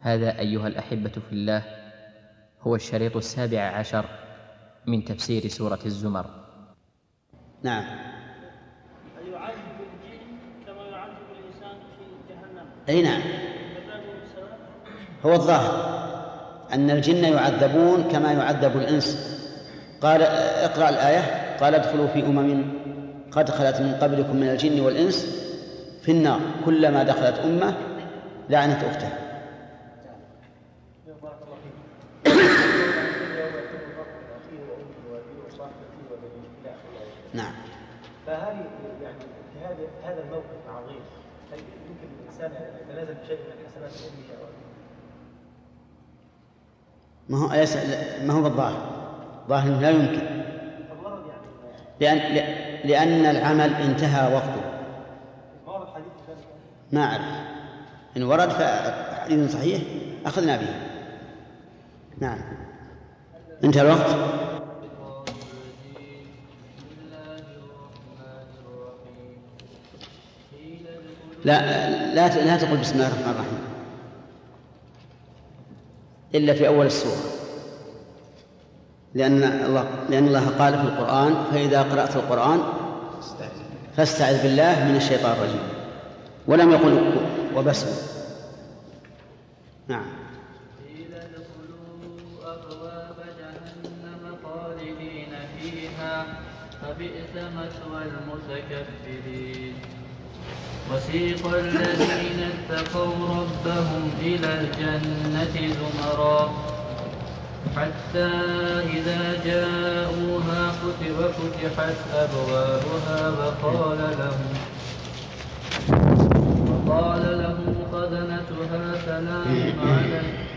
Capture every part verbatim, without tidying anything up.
هذا أيها الأحبة في الله هو الشريط السابع عشر من تفسير سورة الزمر. نعم. هل يعذب الجن كما يعذب الإنسان في جهنم؟ أي نعم. هو الظاهر أن الجن يعذبون كما يعذب الإنس. قال اقرأ الآية. قال ادخلوا في أمم قد خلت من قبلكم من الجن والإنس في النار كلما دخلت أمة لعنت أختها. نعم. فهذه يعني في هذا هذا الموقف العظيم هل يمكن الإنسان يتنازل بشيء من الحسنات الأمية؟ ما هو أليس ما هو بالظاهر ظاهر لا يمكن، لأن لأن العمل انتهى وقته. ما أعرف إن ورد فحديث صحيح أخذنا به. نعم. انتهى الوقت. لا لا لا تقل بسم الله الرحمن الرحيم إلا في أول السورة، لأن الله لأن الله قال في القرآن فإذا قرأت القرآن فاستعذ بالله من الشيطان الرجيم، ولم يقل وبسم. نعم. قيل ادخلوا أبواب جهنم خالدين فيها فبئس مثوى المتكبرين. وسيق الذين اتقوا ربهم إلى الجنة زمرا حتى إذا جاءوها وفتحت أبوابها وقال لهم وقال لهم خزنتها سلام عليكم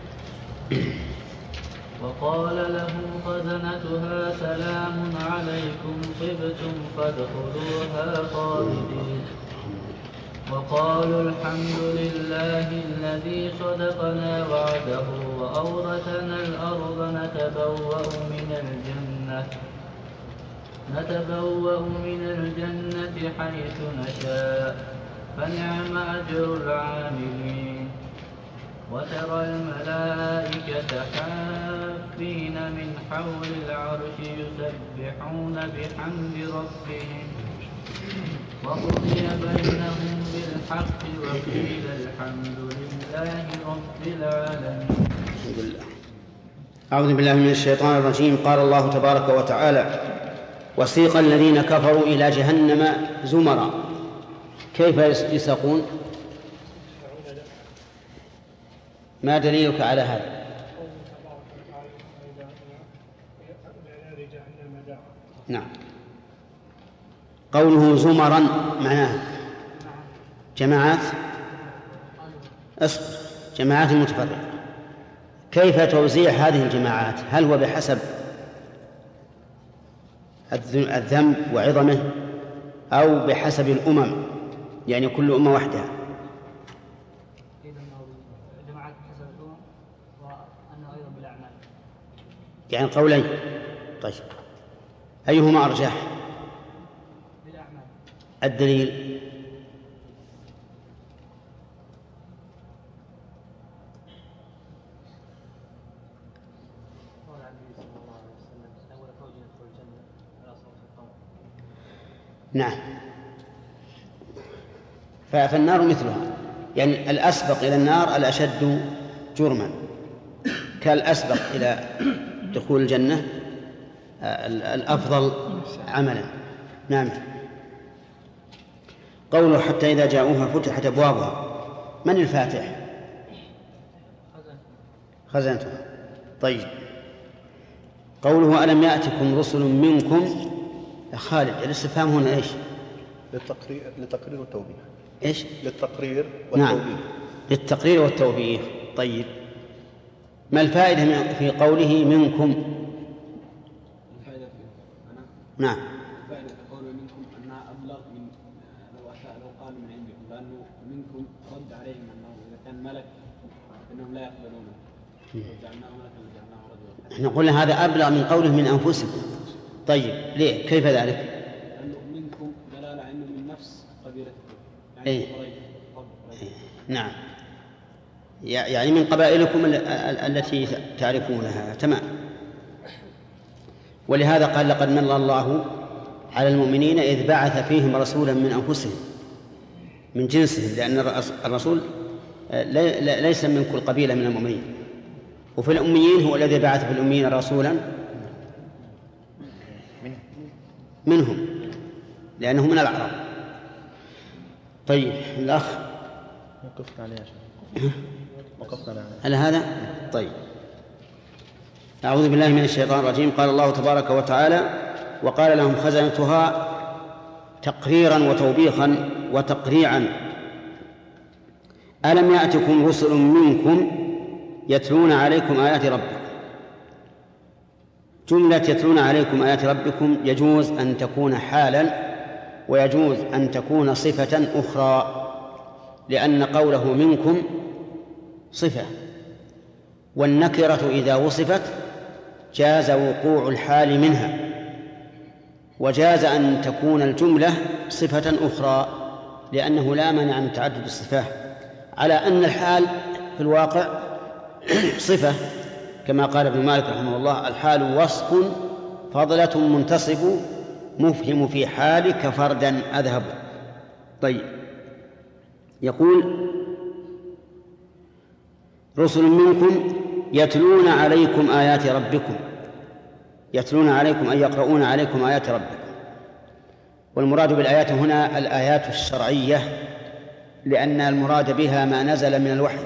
وقال لهم خزنتها سلام عليكم طبتم فادخلوها خالدين. وقالوا الحمد لله الذي صدقنا وعده وأورثنا الأرض نتبوأ من الجنة نتبوأ من الجنة حيث نشاء فنعم أجر العاملين. وترى الملائكة حافين من حول العرش يسبحون بحمد ربهم وقضي بينهم بالحق وقيل الحمد لله رب العالمين. أعوذ بالله من الشيطان الرجيم. قال الله تبارك وتعالى وسيق الذين كفروا إلى جهنم زمرا. كيف يساقون؟ ما دليلك على هذا؟ نعم. قوله زمرا معناه جماعات أصبر جماعات متفرقة. كيف توزيع هذه الجماعات؟ هل هو بحسب الذنب وعظمه أو بحسب الأمم، يعني كل أمة وحدها؟ يعني قولين. طيب أيهما أرجح؟ الدليل؟ نعم. فالنار مثلها، يعني الأسبق إلى النار الأشد جرما، كالأسبق إلى دخول الجنة الأفضل عملا. نعم. قوله حتى إذا جاءوها فتحت أبوابها، من الفاتح؟ خزنتها. طيب قوله ألم يأتكم رسل منكم خالد، الاستفهام هنا إيش؟ للتقرير للتقرير والتوبيخ. إيش؟ للتقرير والتوبيخ. نعم للتقرير والتوبيخ. طيب ما الفائدة في قوله منكم؟ الفائدة فيه أنا نعم الفائدة في قوله منكم أنها أبلغ من لو أشاء لو قال من عندكم، لأنه منكم رد عليهم أنه إذا كان ملك إنهم لا يقبلونه وجعلناه ملكا وجعلناه رجلا. احنا قلنا هذا أبلغ من قوله من أنفسكم. طيب ليه؟ كيف ذلك؟ لأنه منكم دلالة أنه من نفس قبيلتكم، يعني إيه؟ قريب. إيه؟ نعم. يعني من قبائلكم التي تعرفونها. تمام. ولهذا قال لقد من الله على المؤمنين إذ بعث فيهم رسولا من أنفسهم من جنسهم، لأن الرسول ليس من كل قبيلة من المؤمنين. وفي الأميين هو الذي بعث في الأميين رسولا منهم لأنه من العرب. طيب الأخ وقفت عليه عشان وقفت عليه على هذا. طيب أعوذ بالله من الشيطان الرجيم. قال الله تبارك وتعالى وقال لهم خزنتها تقريرا وتوبيخا وتقريعا ألم يأتكم رسل منكم يتلون عليكم آيات ربكم. جملة يتلون عليكم آيات ربكم يجوز أن تكون حالا ويجوز أن تكون صفة أخرى، لأن قوله منكم صفة، والنكرة إذا وصفت جاز وقوع الحال منها، وجاز أن تكون الجملة صفة أخرى، لأنه لا مانع من تعدد الصفات، على أن الحال في الواقع صفة، كما قال ابن مالك رحمه الله الحال وصف فضلة منتصب مفهم في حالك فردا أذهب. طيب يقول رسل منكم يتلون عليكم آيات ربكم. يتلون عليكم أي يقرؤون عليكم آيات ربكم، والمراد بالآيات هنا الآيات الشرعية، لأن المراد بها ما نزل من الوحي.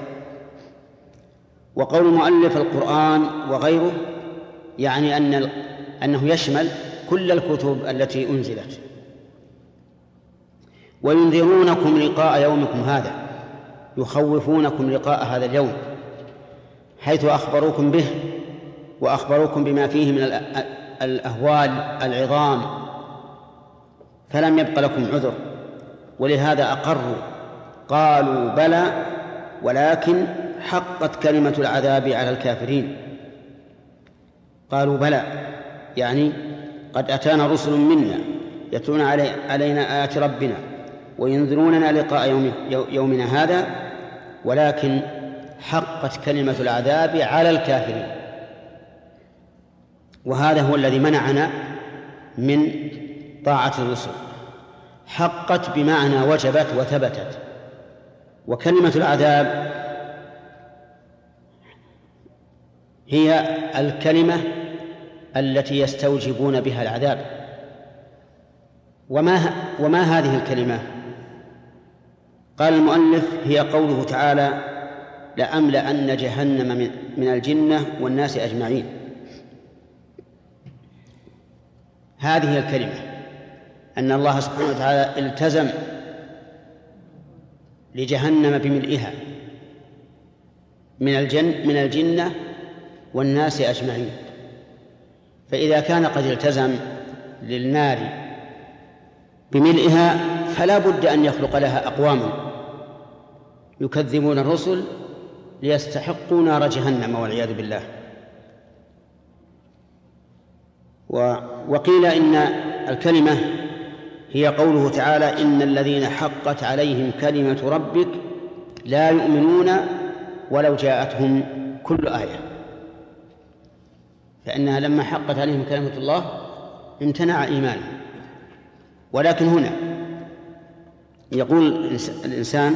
وقول المؤلف القرآن وغيره يعني أن أنه يشمل كل الكتب التي أنزلت. وينذرونكم لقاء يومكم هذا، يخوفونكم لقاء هذا اليوم، حيث أخبروكم به وأخبروكم بما فيه من الأهوال العظام، فلم يبق لكم عذر، ولهذا أقروا قالوا بلى ولكن حقت كلمة العذاب على الكافرين. قالوا بلى يعني قد أتانا رسل منا يتلون علي علينا آيات ربنا وينذروننا لقاء يوم يومنا هذا، ولكن حقت كلمة العذاب على الكافرين. وهذا هو الذي منعنا من طاعة الرسل. حقت بمعنى وجبت وثبتت، وكلمة العذاب هي الكلمة التي يستوجبون بها العذاب. وما, وما هذه الكلمة؟ قال المؤلف هي قوله تعالى لأملأن جهنم من الجنة والناس أجمعين. هذه هي الكلمة، أن الله سبحانه وتعالى التزم لجهنم بملئها من الجن من الجنة والناس أجمعين. فإذا كان قد التزم للنار بملئها فلا بد أن يخلق لها أقواما يكذبون الرسل ليستحقوا نار جهنم والعياذ بالله. وقيل إن الكلمة هي قوله تعالى إن الذين حقت عليهم كلمة ربك لا يؤمنون ولو جاءتهم كل آية، فإنها لما حقت عليهم كلمة الله امتنع إيمانهم. ولكن هنا يقول الإنسان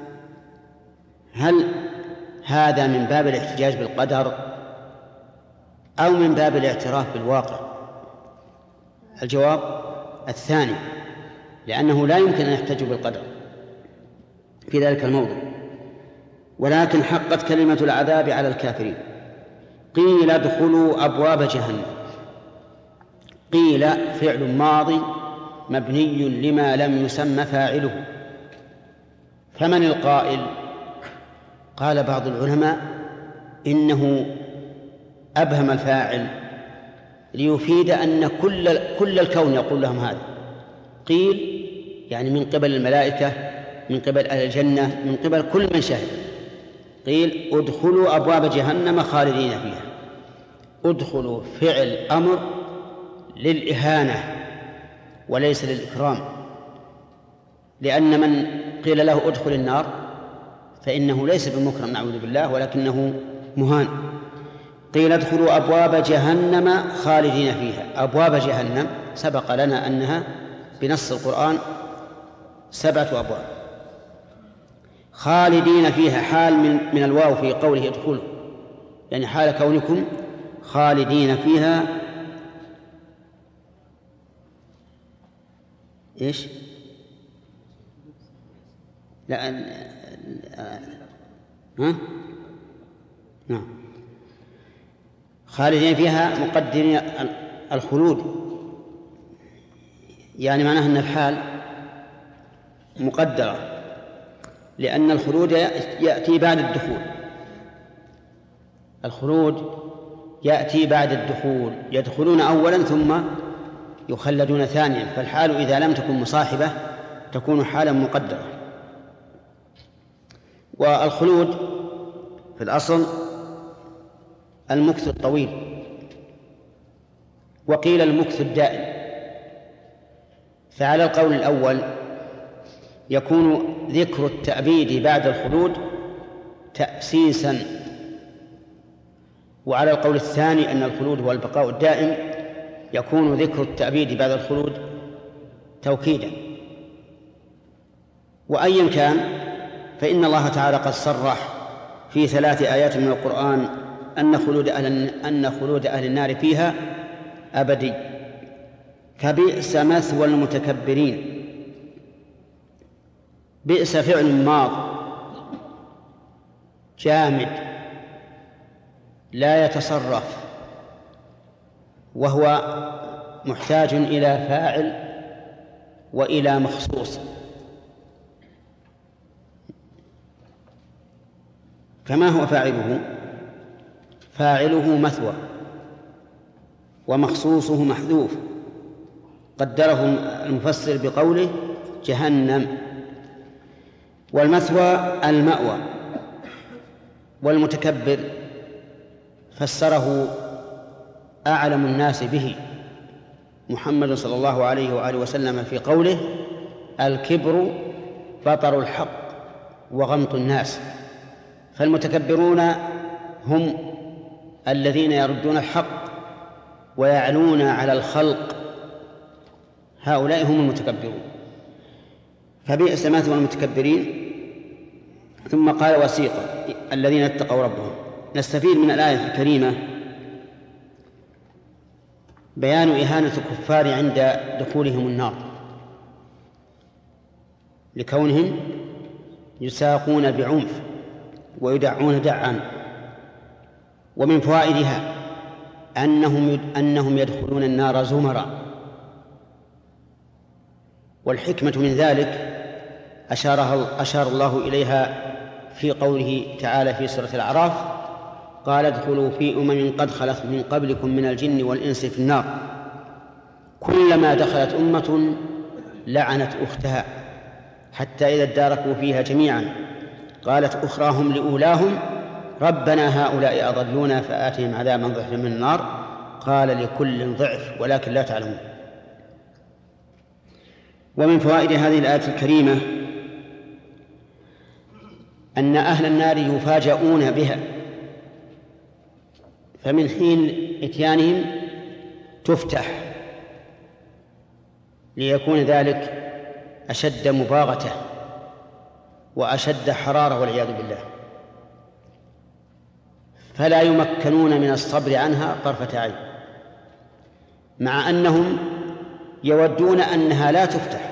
هل هذا من باب الاحتجاج بالقدر أو من باب الاعتراف بالواقع؟ الجواب الثاني، لأنه لا يمكن أن يحتج بالقدر في ذلك الموضع. ولكن حقت كلمة العذاب على الكافرين. قيل ادخلوا أبواب جهنم. قيل فعل ماضي مبني لما لم يسمى فاعله، فمن القائل؟ قال بعض العلماء إنه أبهم الفاعل ليفيد أن كل كل الكون يقول لهم هذا. قيل يعني من قبل الملائكة، من قبل أهل الجنة، من قبل كل من شهد. قيل ادخلوا أبواب جهنم خالدين فيها. ادخلوا فعل أمر للإهانة وليس للإكرام، لأن من قيل له ادخل النار فإنه ليس بمكرم نعوذ بالله، ولكنه مهان. قيل ادخلوا أبواب جهنم خالدين فيها. أبواب جهنم سبق لنا أنها بنص القرآن سبعة أبواب. خالدين فيها حال من, من الواو في قوله ادخلوا، يعني حال كونكم خالدين فيها. إيش؟ لا ها؟ نعم، خالدين فيها مقدرين الخلود، يعني معناه أن الحال مقدرة، لأن الخلود يأتي بعد الدخول. الخلود يأتي بعد الدخول، يدخلون أولا ثم يخلدون ثانيا، فالحال إذا لم تكن مصاحبة تكون حالا مقدرة. والخلود في الأصل المكث الطويل، وقيل المكث الدائم. فعلى القول الأول يكون ذكر التأبيد بعد الخلود تأسيسا، وعلى القول الثاني أن الخلود هو البقاء الدائم يكون ذكر التأبيد بعد الخلود توكيدا. وأيا كان فإن الله تعالى قد صرح في ثلاث آيات من القرآن أن خلود أهل, أن خلود أهل النار فيها أبدي. فبئس مثوى المتكبرين. بئس فعل ماض جامد لا يتصرف، وهو محتاج إلى فاعل وإلى مخصوص. فما هو فاعله؟ فاعله مثوى ومخصوصه محذوف، قدره المفسر بقوله جهنم. والمثوى المأوى، والمتكبر فسره أعلم الناس به محمد صلى الله عليه وآله وسلم في قوله الكبر بطر الحق وغمط الناس. فالمتكبرون هم الذين يردون الحق ويعلون على الخلق، هؤلاء هم المتكبرون. فبئس مثوى المتكبرين. ثم قال وسيق الذين اتقوا ربهم. نستفيد من الآية الكريمة بيان إهانة الكفار عند دخولهم النار لكونهم يساقون بعنف ويدعون دعا. ومن فوائدها أنهم أنهم يدخلون النار زمرا. والحكمة من ذلك أشارها أشار الله إليها في قوله تعالى في سورة الأعراف قال ادخلوا في أمم قد خلت من قبلكم من الجن والإنس في النار كلما دخلت أمة لعنت أختها حتى إذا اداركوا فيها جميعا قالت أخراهم لأولاهم ربنا هؤلاء أضلونا فآتهم عذابا ضعفا من النار قال لكل ضعف ولكن لا تعلمون. ومن فوائد هذه الآية الكريمة أن أهل النار يفاجؤون بها، فمن حين إتيانهم تفتح ليكون ذلك أشد مباغته وأشد حرارة والعياذ بالله، فلا يمكنون من الصبر عنها طرفة عين، مع أنهم يودون أنها لا تفتح،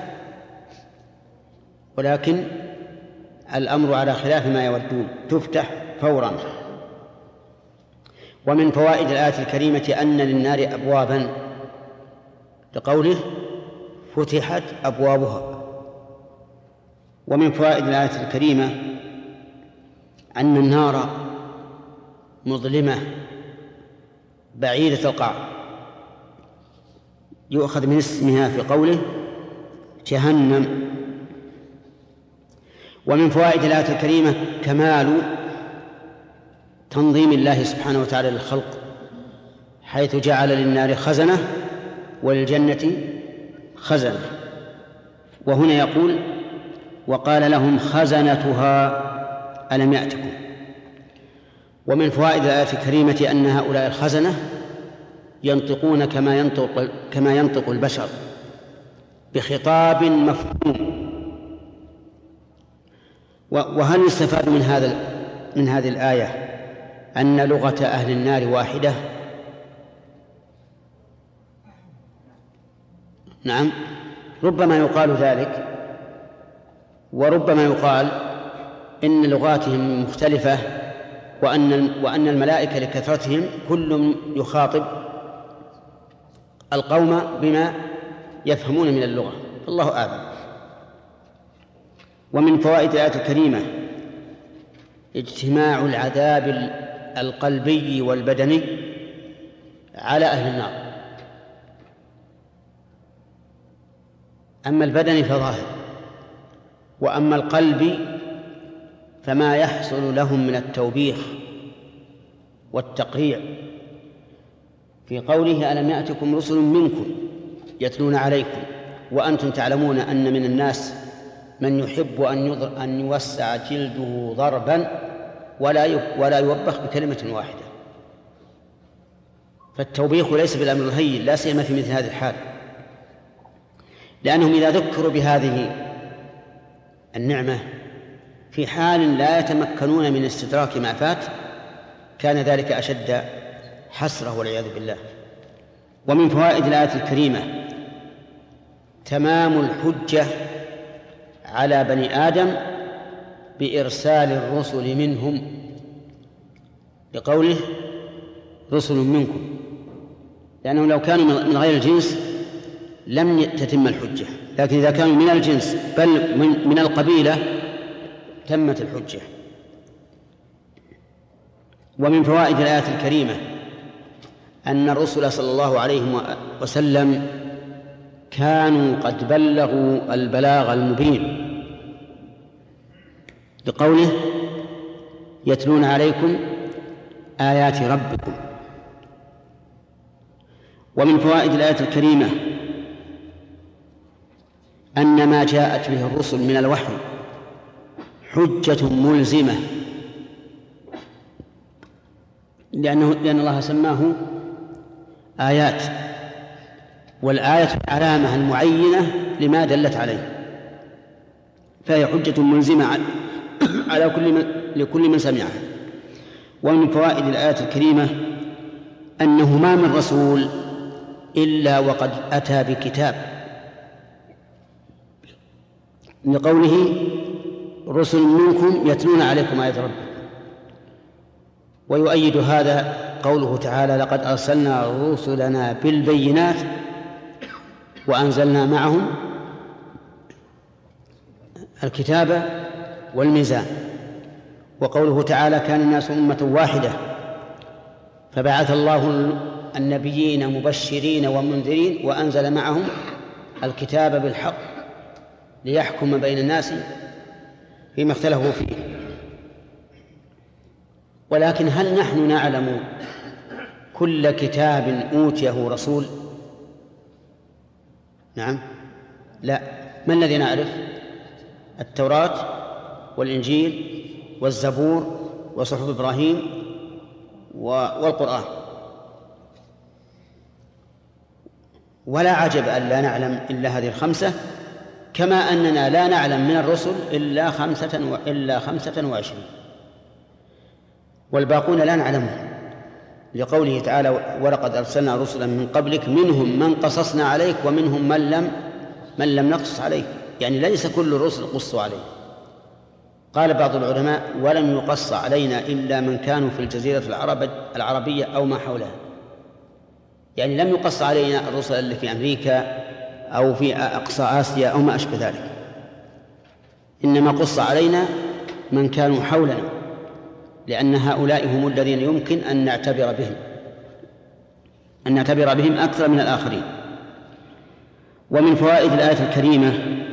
ولكن الأمر على خلاف ما يودون، تفتح فورا. ومن فوائد الآية الكريمة أن للنار أبوابا لقوله فتحت أبوابها. ومن فوائد الآية الكريمة أن النار مظلمة بعيدة القعر، يؤخذ من اسمها في قوله جهنم. ومن فوائد الآية الكريمة كمال تنظيم الله سبحانه وتعالى للخلق، حيث جعل للنار خزنة وللجنة خزنة. وهنا يقول وقال لهم خزنتها ألم يأتكم. ومن فوائد الآية الكريمة أن هؤلاء الخزنة ينطقون كما ينطق, كما ينطق البشر بخطاب مفهوم. وهل يستفاد من هذا من هذه الآية أن لغة أهل النار واحدة؟ نعم، ربما يقال ذلك، وربما يقال إن لغاتهم مختلفة، وأن وأن الملائكة لكثرتهم كل يخاطب القوم بما يفهمون من اللغة، الله أعلم. ومن فوائد الآية الكريمة اجتماع العذاب القلبي والبدني على أهل النار. أما البدني فظاهر، وأما القلب فما يحصل لهم من التوبيخ والتقريع في قوله ألم يأتكم رسل منكم يتلون عليكم وأنتم تعلمون أن من الناس من يحب أن يوسع جلده ضربا ولا ولا يوبخ بكلمة واحدة. فالتوبيخ ليس بالأمر الهين، لا سيما في مثل هذه الحال، لأنهم إذا ذكروا بهذه النعمة في حال لا يتمكنون من استدراك ما فات كان ذلك أشد حسرة والعياذ بالله. ومن فوائد الآية الكريمة تمام الحجة على بني آدم بإرسال الرسل منهم، لقوله رسل منكم، لأنهم لو كانوا من غير الجنس لم تتم الحجة، لكن إذا كانوا من الجنس بل من القبيلة تمت الحجة. ومن فوائد الآية الكريمة أن الرسل صلى الله عليه وسلم كانوا قد بلغوا البلاغ المبين، بقوله يتلون عليكم آيات ربكم. ومن فوائد الآية الكريمة أن ما جاءت به الرسل من الوحي حجة ملزمة، لأنه لأن الله سماه آيات، والآية العلامة المعينة لما دلت عليه، فهي حجة ملزمة على كل من لكل من سمعها. ومن فوائد الآية الكريمة أنه ما من رسول إلا وقد أتى بكتاب، لقوله رسل منكم يتلون عليكم آيات ربكم. ويؤيد هذا قوله تعالى لقد أرسلنا رسلنا بالبينات وأنزلنا معهم الكتاب والميزان. وقوله تعالى كان الناس أمة واحدة فبعث الله النبيين مبشرين ومنذرين وأنزل معهم الكتاب بالحق ليحكم بين الناس فيما اختلفوا فيه. ولكن هل نحن نعلم كل كتاب أوتيه رسول؟ نعم، لا. ما الذي نعرف؟ التوراة والإنجيل والزبور وصحف إبراهيم والقرآن. ولا عجب أن لا نعلم إلا هذه الخمسة، كما أننا لا نعلم من الرسل إلا خمسة إلا خمسة وعشرين، والباقون لا نعلمهم، لقوله تعالى ولقد أرسلنا رسلا من قبلك منهم من قصصنا عليك ومنهم من لم من لم نقص عليك، يعني ليس كل الرسل قصوا عليه. قال بعض العلماء ولم يقص علينا إلا من كانوا في الجزيرة العرب العربية أو ما حولها، يعني لم يقص علينا الرسل اللي في أمريكا أو في أقصى آسيا أو ما أشبه ذلك، إنما قص علينا من كانوا حولنا، لأن هؤلاء هم الذين يمكن أن نعتبر بهم أن نعتبر بهم أكثر من الآخرين. ومن فوائد الآية الكريمة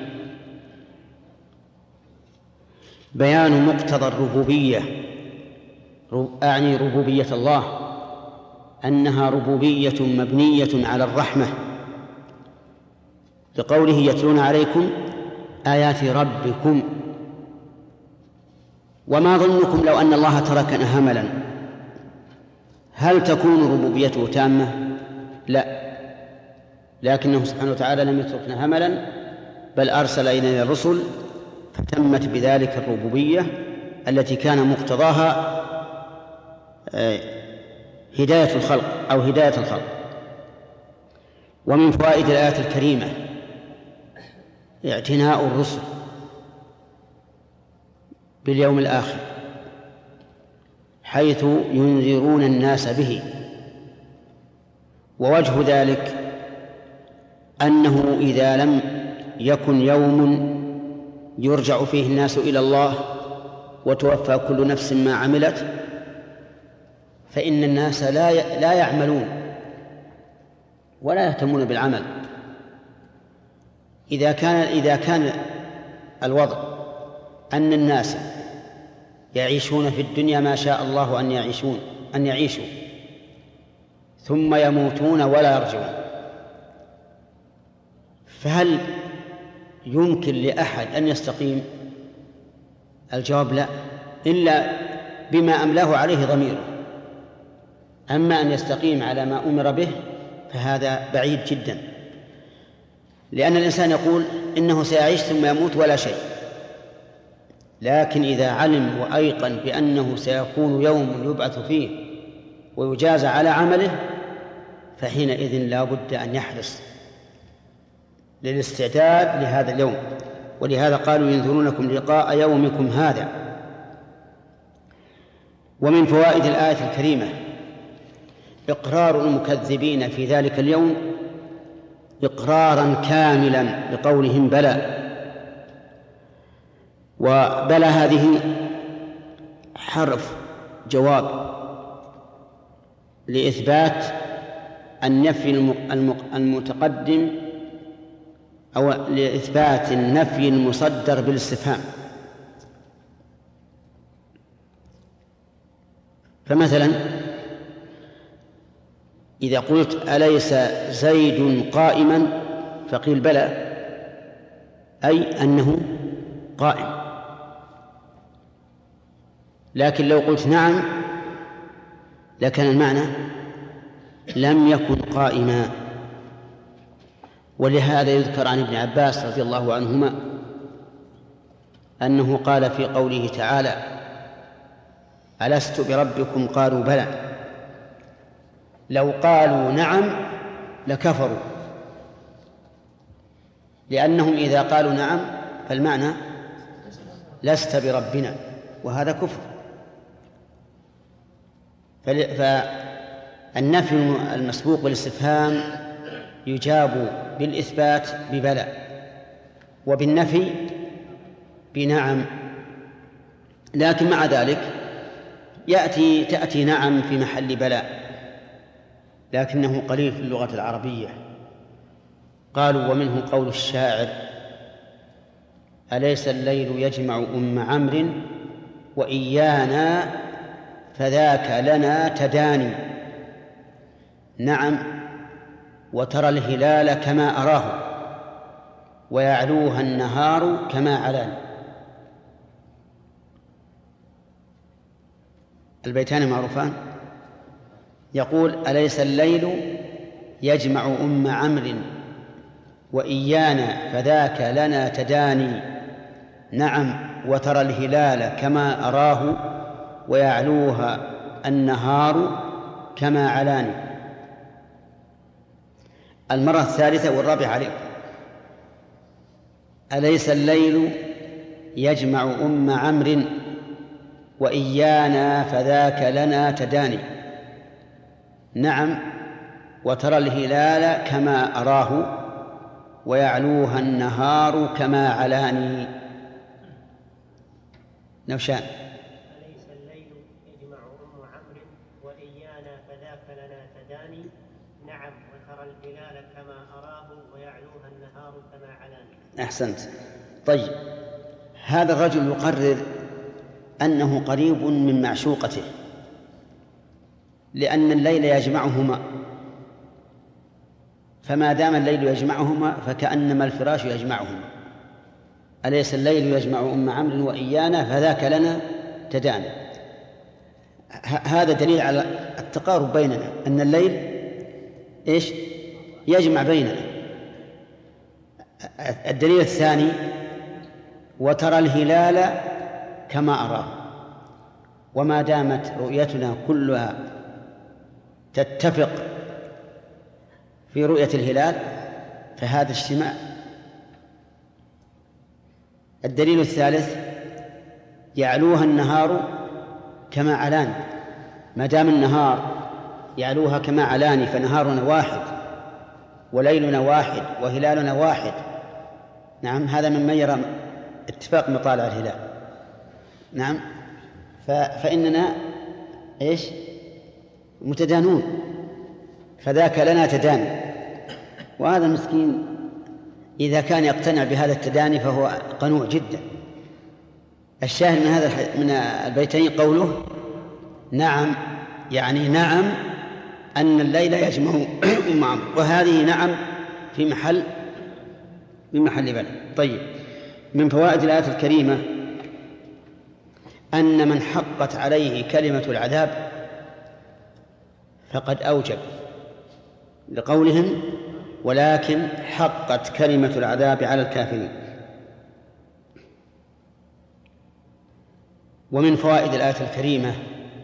بيان مقتضى الربوبية، أعني ربوبية الله، أنها ربوبية مبنية على الرحمة، لقوله يتلون عليكم آيات ربكم. وما ظنكم لو أن الله تركنا هملا هل تكون ربوبيته تامة؟ لا، لكنه سبحانه وتعالى لم يتركنا هملا، بل أرسل إلينا الرسل فتمت بذلك الربوبية التي كان مقتضاها هداية الخلق أو هداية الخلق. ومن فوائد الآية الكريمة اعتناء الرسل باليوم الآخر، حيث ينذرون الناس به. ووجه ذلك أنه إذا لم يكن يوم يرجع فيه الناس إلى الله وتوفى كل نفس ما عملت، فإن الناس لا لا يعملون ولا يهتمون بالعمل. إذا كان إذا كان الوضع أن الناس يعيشون في الدنيا ما شاء الله أن يعيشون أن يعيشوا ثم يموتون ولا يرجعون، فهل يمكن لأحد أن يستقيم؟ الجواب لا، إلا بما أملاه عليه ضميره. أما أن يستقيم على ما أمر به فهذا بعيد جدا، لأن الإنسان يقول إنه سيعيش ثم يموت ولا شيء، لكن إذا علم وأيقن بأنه سيكون يوم يبعث فيه ويجازى على عمله فحينئذ لا بد أن يحرص للاستعداد لهذا اليوم. ولهذا قالوا ينذرونكم لقاء يومكم هذا. ومن فوائد الآية الكريمة إقرار المكذبين في ذلك اليوم إقرارا كاملا بقولهم بلى. وبلى هذه حرف جواب لإثبات النفي المتقدم أو لإثبات النفي المصدر بالاستفهام. فمثلا إذا قلت أليس زيد قائما فقيل بلى، أي أنه قائم. لكن لو قلت نعم لكان المعنى لم يكن قائما. ولهذا يذكر عن ابن عباس رضي الله عنهما أنه قال في قوله تعالى ألست بربكم قالوا بلى، لو قالوا نعم لكفروا، لأنهم إذا قالوا نعم فالمعنى لست بربنا، وهذا كفر. فالنفي المسبوق بالاستفهام يجاب بالإثبات ببلى، وبالنفي بنعم. لكن مع ذلك يأتي تأتي نعم في محل بلى، لكنه قليل في اللغة العربية. قالوا ومنه قول الشاعر أليس الليل يجمع أم عمرو وإيانا فذاك لنا تداني. نعم، وترى الهلال كما أراه ويعلوها النهار كما علاني. البيتان معروفان. يقول أليس الليل يجمع أم عمرو وإيانا فذاك لنا تداني. نعم، وترى الهلال كما أراه ويعلوها النهار كما علاني. المرة الثالثة والرابعة عليكم. أليس الليل يجمع أم عمرو وإيانا فذاك لنا تداني. نعم، وترى الهلال كما أراه ويعلوها النهار كما علاني. نوشان أليس الليل يجمع أم عمرو وإيانا فذاك لنا تداني. نعم، وترى الهلال كما أراه ويعلوها النهار كما علاني. أحسنت. طيب، هذا الرجل يقرر أنه قريب من معشوقته لأن الليل يجمعهما، فما دام الليل يجمعهما فكأنما الفراش يجمعهما. أليس الليل يجمع أم عمرو وإيانا فذاك لنا تدانى. هذا دليل على التقارب بيننا، أن الليل إيش يجمع بيننا. الدليل الثاني: وترى الهلال كما أراه. وما دامت رؤيتنا كلها تتفق في رؤية الهلال فهذا اجتماع. الدليل الثالث: يعلوها النهار كما علان. ما دام النهار يعلوها كما علان فنهارنا واحد وليلنا واحد وهلالنا واحد. نعم، هذا ممن يرى اتفاق مطالع الهلال. نعم، فإننا إيش متدانون، فذاك لنا تداني. وهذا المسكين إذا كان يقتنع بهذا التداني فهو قنوع جدا. الشاهد من هذا من البيتين قوله نعم، يعني نعم أن الليل يجمع معه، وهذه نعم في محل في محل بلد. طيب، من فوائد الآية الكريمة أن من حقت عليه كلمة العذاب فقد أوجب، لقولهم ولكن حقت كلمة العذاب على الكافرين. ومن فوائد الآية الكريمة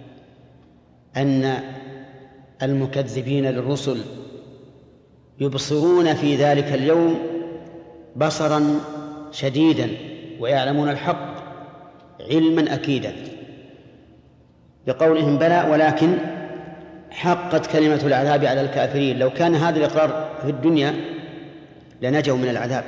أن المكذبين للرسل يبصرون في ذلك اليوم بصرا شديدا ويعلمون الحق علما أكيدا، بقولهم بلى ولكن حقت كلمة العذاب على الكافرين. لو كان هذا الإقرار في الدنيا لنجوا من العذاب.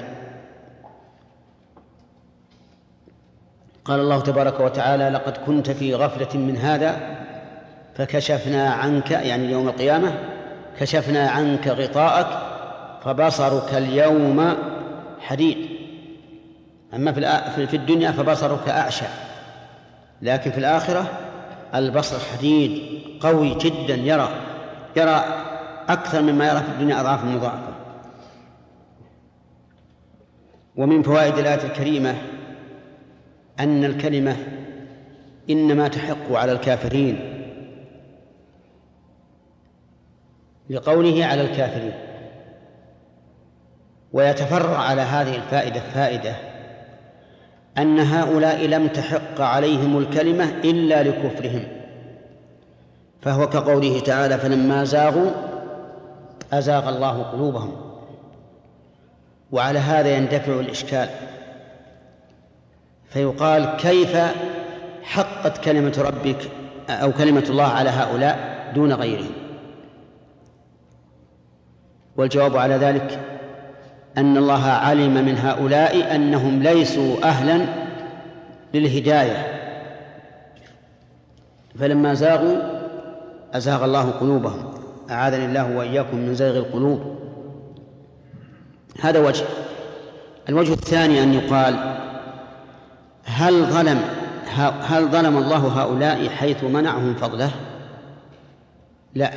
قال الله تبارك وتعالى لقد كنت في غفلة من هذا فكشفنا عنك، يعني يوم القيامة كشفنا عنك غطاءك فبصرك اليوم حديد. أما في الدنيا فبصرك أعشى، لكن في الآخرة البصر حديد قوي جدا، يرى يرى أكثر مما يرى في الدنيا أضعاف مضاعفة. ومن فوائد الآية الكريمة أن الكلمة إنما تحق على الكافرين، لقوله على الكافرين. ويتفرع على هذه الفائدة فائدة أن هؤلاء لم تحق عليهم الكلمة إلا لكفرهم، فهو كقوله تعالى فلما زاغوا أزاغ الله قلوبهم. وعلى هذا يندفع الإشكال، فيقال كيف حقت كلمة ربك أو كلمة الله على هؤلاء دون غيرهم؟ والجواب على ذلك أن الله علم من هؤلاء أنهم ليسوا أهلا للهداية، فلما زاغوا أزاغ الله قلوبهم. أعاذني الله وإياكم من زيغ القلوب. هذا وجه. الوجه الثاني أن يقال هل ظلم هل ظلم الله هؤلاء حيث منعهم فضله؟ لا،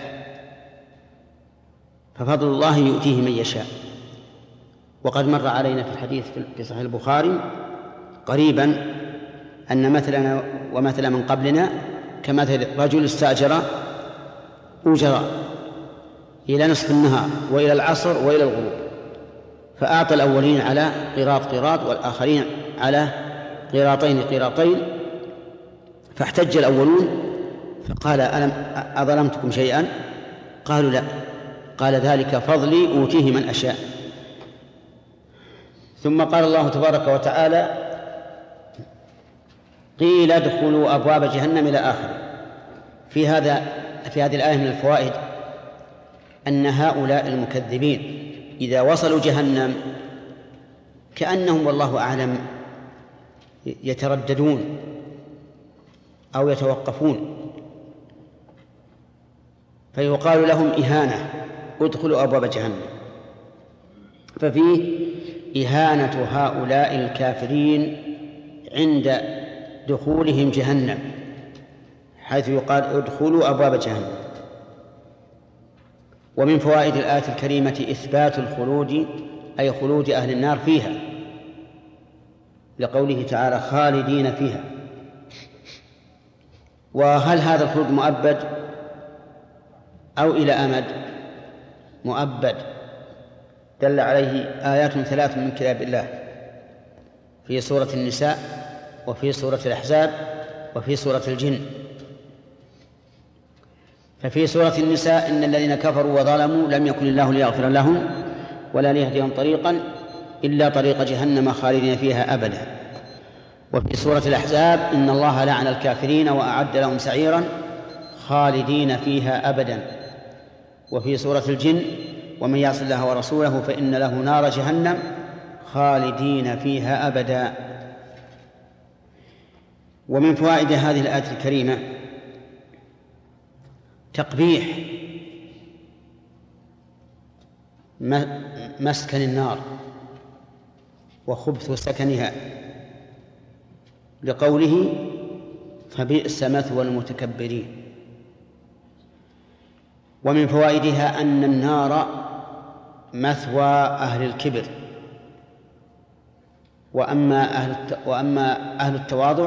ففضل الله يؤتيه من يشاء. وقد مر علينا في الحديث في صحيح البخاري قريبا أن مثلنا ومثل من قبلنا كمثل رجل استأجر أجراء إلى نصف النهار وإلى العصر وإلى الغروب، فأعطى الأولين على قيراط قيراط والآخرين على قيراطين قيراطين، فاحتج الأولون فقال ألم أظلمتكم شيئا؟ قالوا لا. قال ذلك فضلي أوتيه من أشاء. ثم قال الله تبارك وتعالى قيل ادخلوا أبواب جهنم إلى آخره. في هذا في هذه الآية من الفوائد أن هؤلاء المكذبين إذا وصلوا جهنم كأنهم والله أعلم يترددون أو يتوقفون، فيقال لهم إهانة ادخلوا أبواب جهنم. ففيه إهانة هؤلاء الكافرين عند دخولهم جهنم، حيث يقال ادخلوا أبواب جهنم. ومن فوائد الآية الكريمة إثبات الخلود، أي خلود أهل النار فيها، لقوله تعالى خالدين فيها. وهل هذا الخلود مؤبد أو إلى أمد؟ مؤبد، دل عليه آيات ثلاث من كتاب الله في سورة النساء وفي سورة الأحزاب وفي سورة الجن. ففي سورة النساء إن الذين كفروا وظلموا لم يكن الله ليغفر لهم ولا ليهديهم طريقا إلا طريق جهنم خالدين فيها أبدا. وفي سورة الأحزاب إن الله لعن الكافرين وأعد لهم سعيرا خالدين فيها أبدا. وفي سورة الجن ومن يعص الله ورسوله فإن له نار جهنم خالدين فيها أبدا. ومن فوائد هذه الآية الكريمة تقبيح مسكن النار وخبث سكنها، لقوله فبئس مثوى المتكبرين. ومن فوائدها أن النار مثوى أهل الكبر، وأما أهل وأما أهل التواضع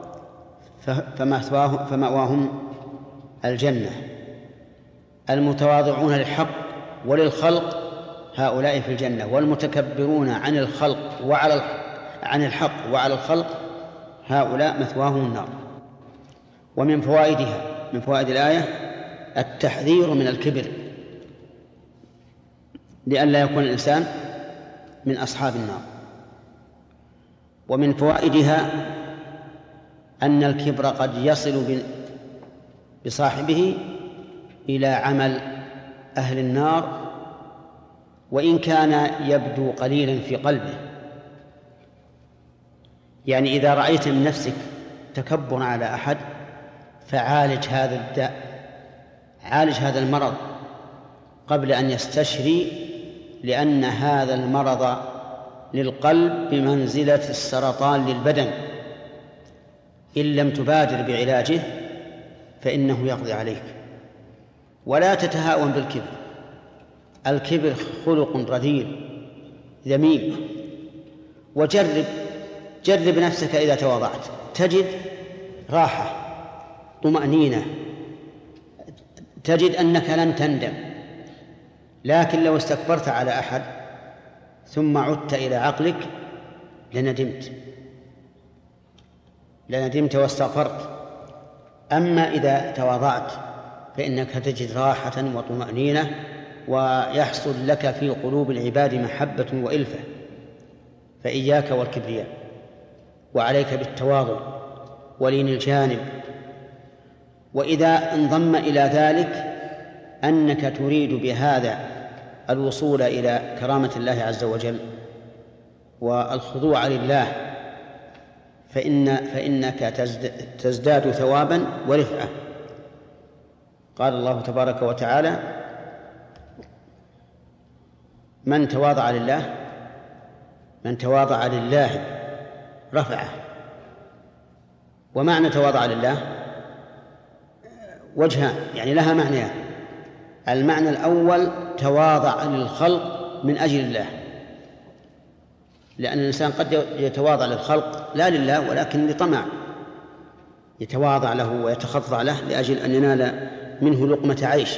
فمأواهم الجنة. المتواضعون للحق وللخلق هؤلاء في الجنة، والمتكبرون عن الخلق وعلى عن الحق وعلى الخلق هؤلاء مثواهم النار. ومن فوائدها من فوائد الآية التحذير من الكبر لئلا يكون الإنسان من أصحاب النار. ومن فوائدها أن الكبر قد يصل بصاحبه إلى عمل أهل النار وإن كان يبدو قليلا في قلبه. يعني إذا رأيت من نفسك تكبر على أحد فعالج هذا الداء، عالج هذا المرض قبل أن يستشري، لأن هذا المرض للقلب بمنزلة السرطان للبدن، إن لم تبادر بعلاجه فإنه يقضي عليك. ولا تتهاون بالكبر، الكبر خلق رذيل ذميم. وجرب جرب نفسك إذا تواضعت تجد راحة طمأنينة، تجد أنك لن تندم. لكن لو استكبرت على أحد ثم عدت إلى عقلك لندمت لندمت واستغفرت. أما إذا تواضعت فإنك تجد راحة وطمأنينة، ويحصل لك في قلوب العباد محبة وإلفة. فإياك والكبرياء، وعليك بالتواضع ولين الجانب. وإذا انضم إلى ذلك أنك تريد بهذا الوصول إلى كرامة الله عز وجل والخضوع لله فإن فإنك تزداد ثوابا ورفعة. قال الله تبارك وتعالى: من تواضع لله من تواضع لله رفعه. ومعنى تواضع لله وجهان، يعني لها معنيان. المعنى الأول تواضع للخلق من أجل الله، لأن الإنسان قد يتواضع للخلق لا لله ولكن لطمع، يتواضع له ويتخضع له لأجل أن ينال منه لقمة عيش.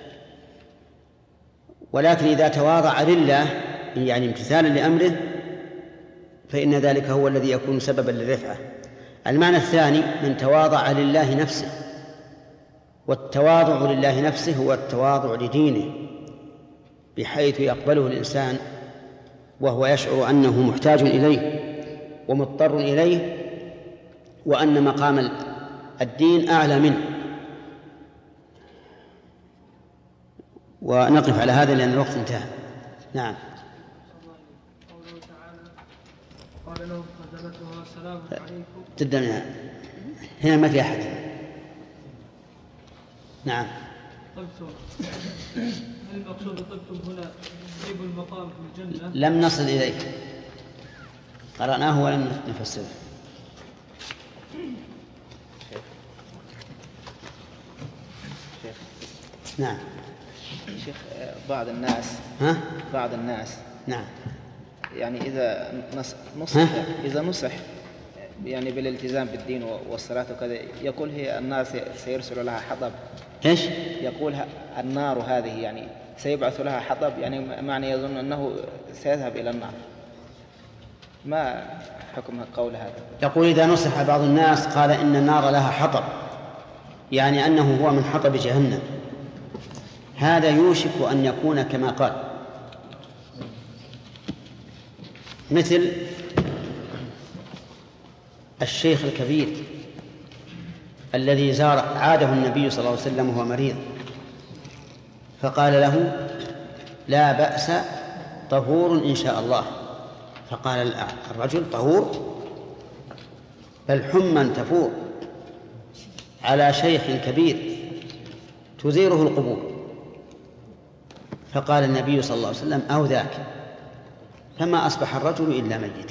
ولكن إذا تواضع لله يعني امتثالا لأمره فإن ذلك هو الذي يكون سببا للرفعة. المعنى الثاني من تواضع لله نفسه، والتواضع لله نفسه هو التواضع لدينه، بحيث يقبله الإنسان وهو يشعر أنه محتاج إليه ومضطر إليه، وأن مقام الدين أعلى منه. ونقف على هذا لأن الوقت انتهى. نعم. قوله تعالى: قال لهم خزنتها السلام عليكم. جدا هنا ما في أحد. نعم. طبتم، هل المقصود طبتم هنا طيب المقام في الجنة؟ لم نصل إليه، قرأناه ولم نفسره. نعم. شيخ، بعض الناس ها؟ بعض الناس نعم. يعني إذا نصح, نصح إذا نصح يعني بالالتزام بالدين والصلاة وكذا، يقول هي النار سيرسل لها حطب. إيش؟ يقول النار هذه يعني سيبعث لها حطب، يعني معنى يظن أنه سيذهب إلى النار. ما حكم قول هذا؟ يقول إذا نصح بعض الناس قال إن النار لها حطب، يعني أنه هو من حطب جهنم، هذا يوشك أن يكون كما قال، مثل الشيخ الكبير الذي زار عاده النبي صلى الله عليه وسلم وهو مريض، فقال له لا بأس طهور إن شاء الله. فقال الرجل طهور؟ بل حما تفور على شيخ كبير تزيره القبور. فقال النبي صلى الله عليه وسلم أو ذاك، فما أصبح الرجل إلا ميتا،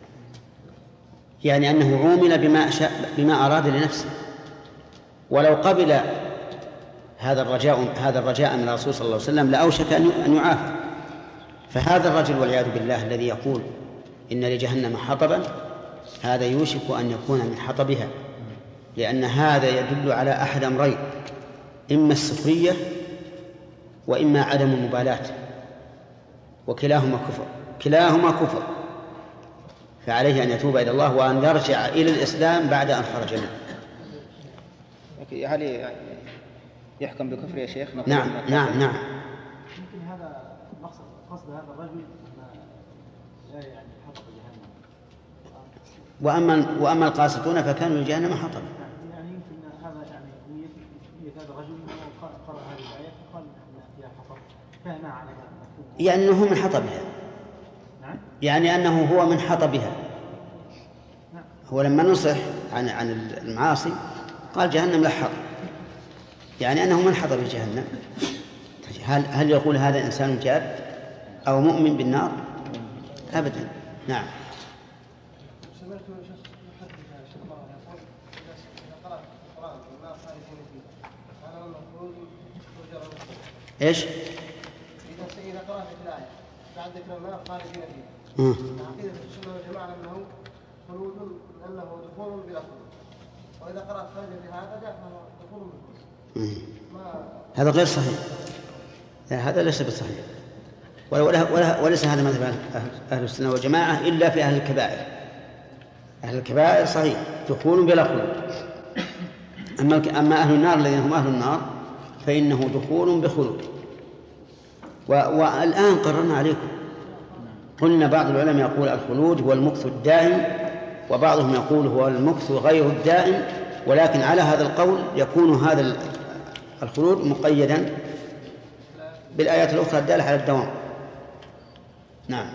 يعني أنه عومل بما, شاء بما أراد لنفسه. ولو قبل هذا الرجاء هذا الرجاء من الرسول صلى الله عليه وسلم لأوشك أن يعافى. فهذا الرجل والعياذ بالله الذي يقول إن لجهنم حطبا، هذا يوشك أن يكون من حطبها، لأن هذا يدل على أحد أمرين: إما السخرية وإما عدم المبالاة، وكلاهما كفر كلاهما كفر فعليه أن يتوب إلى الله وأن يرجع إلى الإسلام بعد أن خرج منه. هل يحكم بكفر يا شيخ؟ نعم نعم نعم. يمكن هذا مقصد قصد هذا الرجل لا يعني حطب جهنم. وأما وأما القاسطون فكانوا لجهنم حطبا. يعني يمكن هذا يعني نية هذا الرجل قرأ هذه الآية قال أن فيها حطب، فهمها على هذا يعني أنه من حطبها. نعم. يعني أنه هو من حطبها. نعم. هو لما نصح عن عن المعاصي قال جهنم لا حطب، يعني أنه من حطب جهنم. هل هل يقول هذا إنسان جاد أو مؤمن بالنار؟ أبدا. نعم. سمعت شخص يحدث شيخ الله يقول إذا قرأت القرآن والنار خالدين فيه، هذا المفروض ترجع المسلم. إيش؟ إذا إذا قرأت الآية بعد ذكر النار خالدين فيه، مم. عقيدة السنة والجماعة أنه خلود، أنه دخول بلا خلود، وإذا قرأت خالد بهذا جاء دخول بالخلود. هذا غير صحيح، هذا ليس بصحيح، ولا ولا وليس هذا مذهب أهل السنة والجماعة إلا في أهل الكبائر. أهل الكبائر صحيح دخول بلا خلود، أما أما أهل النار الذين هم أهل النار فإنه دخول بخلود. والآن قررنا عليكم، قلنا بعض العلماء يقول الخلود هو المكث الدائم، وبعضهم يقول هو المكث غير الدائم، ولكن على هذا القول يكون هذا الخلود مقيدا بالآيات الأخرى الدالة على الدوام. نعم.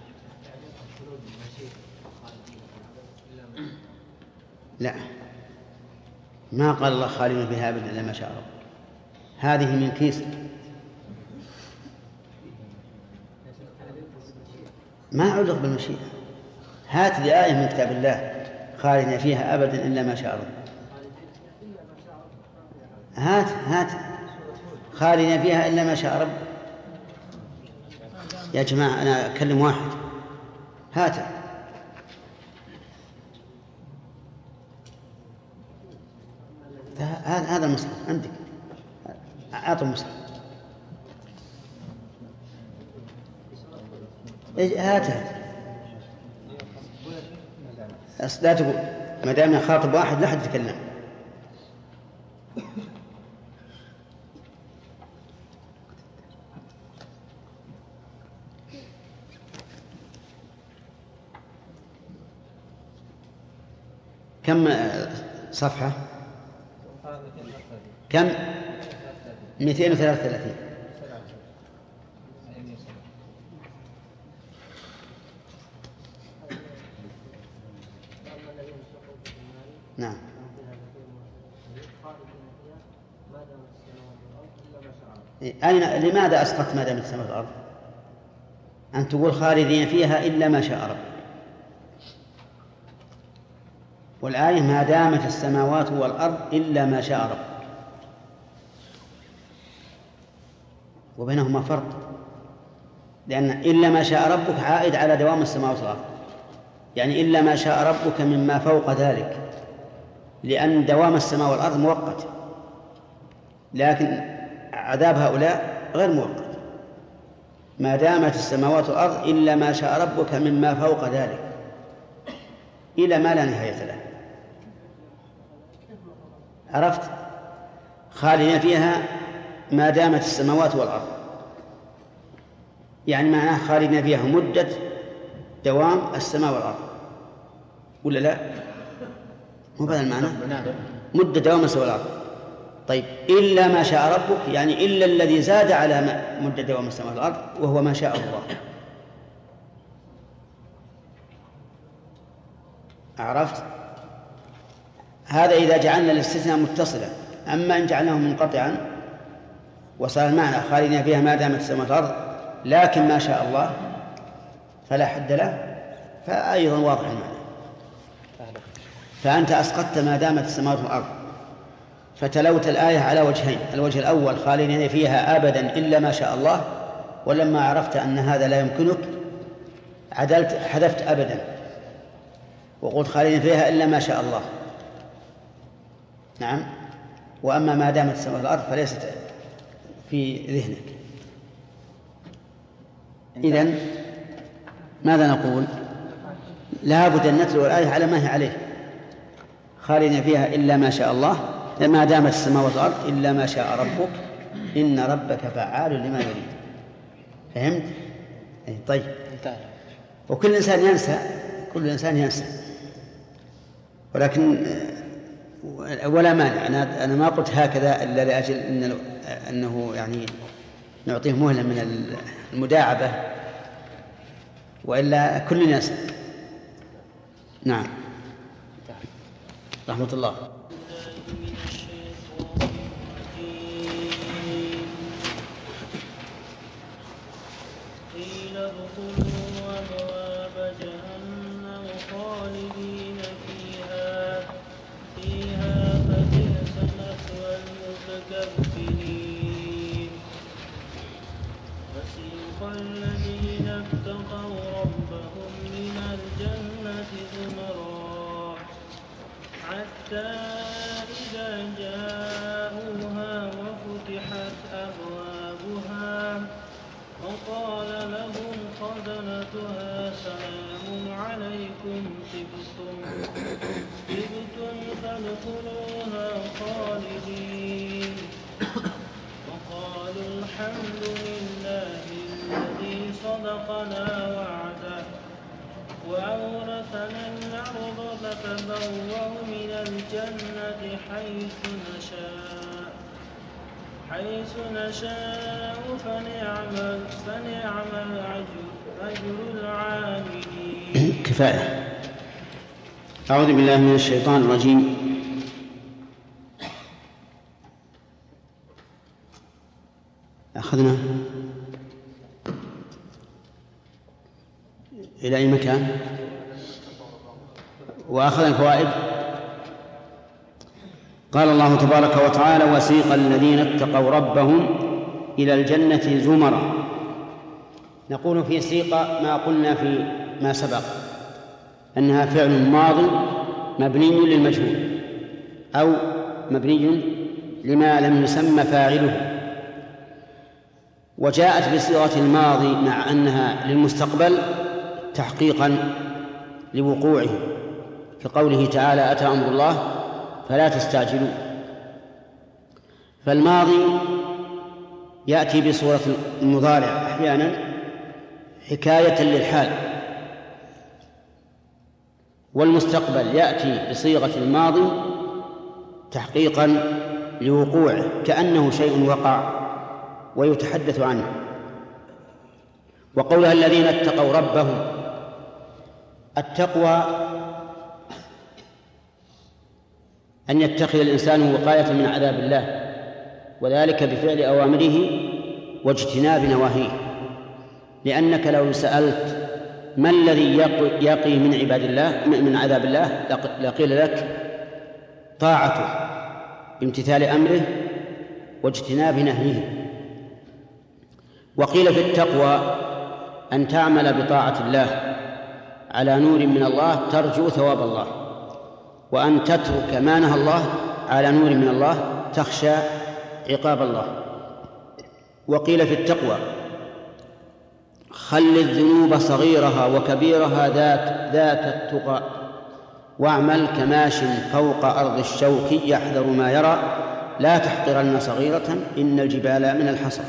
لا، ما قال الله خالدين فيها أبدا إلا ما شاء رب، هذه من كيس، ما علق بالمشيئة. هات لي آية من كتاب الله خالدين فيها أبدا إلا ما شاء رب. هات هات خالدين فيها إلا ما شاء رب. يا جماعة أنا أكلم واحد، هات. هذا المصحف عندك، أعطوا المصحف. هاتها. لا تقول ما دام يخاطب واحد لا حد يتكلم. كم صفحة؟ كم؟ مئتين وثلاثة وثلاثين. نعم. أين لماذا أسقطت ما دامت السماء والأرض؟ أن تقول خالدين فيها إلا ما شاء رب، والآية ما دامت السماوات والأرض إلا ما شاء رب، وبينهما فرق، لأن إلا ما شاء ربك عائد على دوام السماوات والأرض، يعني إلا ما شاء ربك مما فوق ذلك، لأن دوام السماء والأرض مؤقت، لكن عذاب هؤلاء غير مؤقت، ما دامت السماوات والأرض إلا ما شاء ربك مما فوق ذلك إلى ما لا نهاية له. عرفت؟ خالدين فيها ما دامت السماوات والأرض، يعني معناه خالدين فيها مدة دوام السماء والأرض، ولا لا؟ مو بهذا المعنى؟ مدة دوام السماء والأرض. طيب إلا ما شاء ربك يعني إلا الذي زاد على مدة دوام السماء والأرض وهو ما شاء الله. عرفت؟ هذا إذا جعلنا الاستثناء متصلا. أما إن جعلناه منقطعا وصار المعنى خالدين فيها ما دامت السماء والأرض لكن ما شاء الله فلا حد له، فأيضا واضح المعنى. فأنت أسقطت ما دامت السماوات والأرض، فتلوت الآية على وجهين: الوجه الأول خالدين فيها أبدا إلا ما شاء الله، ولما عرفت أن هذا لا يمكنك عدلت حذفت أبدا وقلت خالدين فيها إلا ما شاء الله. نعم. وأما ما دامت السماوات والأرض فليست في ذهنك. إذن ماذا نقول؟ لا بد أن نتلو الآية على ما هي عليه: خالدين فيها إلا ما شاء الله، ما دامت السماوات والأرض إلا ما شاء ربك إن ربك فعال لما يريد. فهمت؟ طيب. وكل إنسان ينسى، كل إنسان ينسى، ولكن ولا مانع. أنا أنا ما قلت هكذا إلا لأجل إن أنه يعني نعطيه مهلة من المداعبة، وإلا كل الناس. نعم. رحمة الله. قيل ادخلوا أبواب جهنم خالدين فيها فيها فبئس مثوى المتكبرين. وسيق الذين اتقوا ربهم من الجنة زمرا حتى إذا جاءوها وفتحت أبوابها وقال لهم خزنتها سلام عليكم طبتم طبتم فادخلوها خالدين وقالوا الحمد لله الذي صدقنا وعده وأورثنا الأرض نتبوأ من الجنة حيث نشاء حيث نشاء فنعم فنعم أجر العاملين. كفاية. أعوذ بالله من الشيطان الرجيم. أخذنا إلى أي مكان؟ وأخذ الفوائد. قال الله تبارك وتعالى: وسيق الذين اتقوا ربهم إلى الجنة زمرا. نقول في سيق ما قلنا في ما سبق أنها فعل ماضي مبني للمجهول أو مبني لما لم يسمى فاعله، وجاءت بصيغة الماضي مع أنها للمستقبل تحقيقا لوقوعه، كقوله تعالى: أتى أمر الله فلا تستعجلوا. فالماضي يأتي بصورة المضارع أحيانا حكاية للحال، والمستقبل يأتي بصيغة الماضي تحقيقا لوقوعه، كأنه شيء وقع ويتحدث عنه. وقولها الذين اتقوا ربهم، التقوى أن يتخذ الإنسان وقاية من عذاب الله، وذلك بفعل أوامره واجتناب نواهيه. لأنك لو سألت ما الذي يقي من عباد الله من عذاب الله لقيل لك طاعته بامتثال أمره واجتناب نهيه. وقيل في التقوى أن تعمل بطاعة الله على نور من الله ترجو ثواب الله، وأن تترك ما نهى الله على نور من الله تخشى عقاب الله. وقيل في التقوى: خل الذنوب صغيرها وكبيرها ذات ذاك التقى، واعمل كماش فوق أرض الشوك يحذر ما يرى، لا تحقرن صغيرة إن الجبال من الحصى.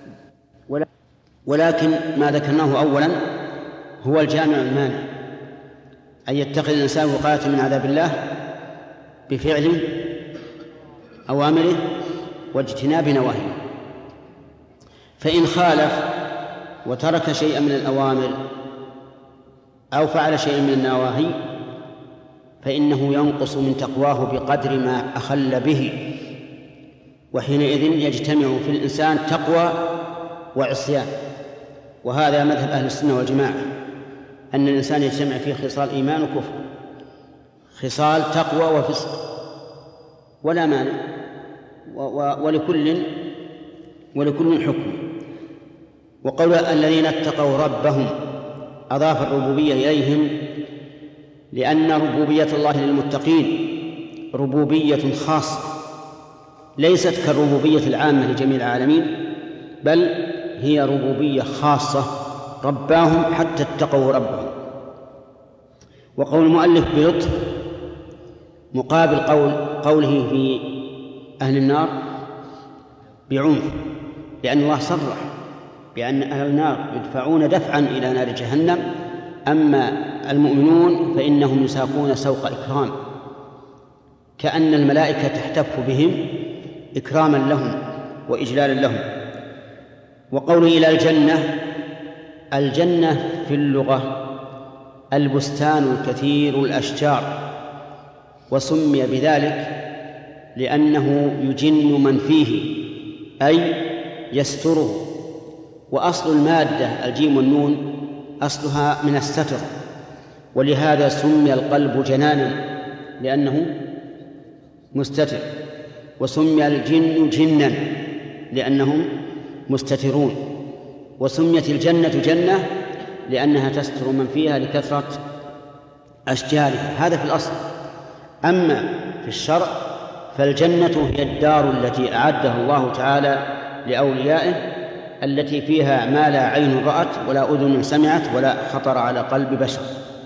ولكن ما ذكرناه أولا هو الجامع المانع، أن يتخذ الإنسان وقاية من عذاب الله بفعل أوامره واجتناب نواهيه. فإن خالف وترك شيئا من الأوامر أو فعل شيئا من النواهي فإنه ينقص من تقواه بقدر ما أخل به، وحينئذ يجتمع في الإنسان تقوى وعصيان. وهذا مذهب أهل السنة والجماعة، أن الإنسان يجتمع فيه خصال إيمان وكفر، خصال تقوى وفسق، ولا مانع، ولكل ولكل حكم. وقول الذين اتقوا ربهم أضاف الربوبية إليهم، لأن ربوبية الله للمتقين ربوبية خاصة ليست كالربوبية العامة لجميع العالمين، بل هي ربوبية خاصة رباهم حتى اتقوا ربهم. وقول المؤلف بلطف مقابل قول قوله في أهل النار بعنف، لأن الله صرح بأن أهل النار يدفعون دفعا إلى نار جهنم، أما المؤمنون فإنهم يساقون سوق إكرام، كأن الملائكة تحتف بهم إكراما لهم وإجلالا لهم. وقوله إلى الجنة، الجنة في اللغة البستان الكثير الأشجار، وسمي بذلك لأنه يجن من فيه أي يستره. وأصل المادة الجيم والنون أصلها من الستر، ولهذا سمي القلب جنانا لأنه مستتر، وسمي الجن جنا لأنهم مستترون، وسميت الجنة جنة لأنها تستر من فيها لكثرة أشجارها. هذا في الأصل. أما في الشرع فالجنة هي الدار التي أعدها الله تعالى لأوليائه، التي فيها ما لا عين رأت ولا أذن سمعت ولا خطر على قلب بشر.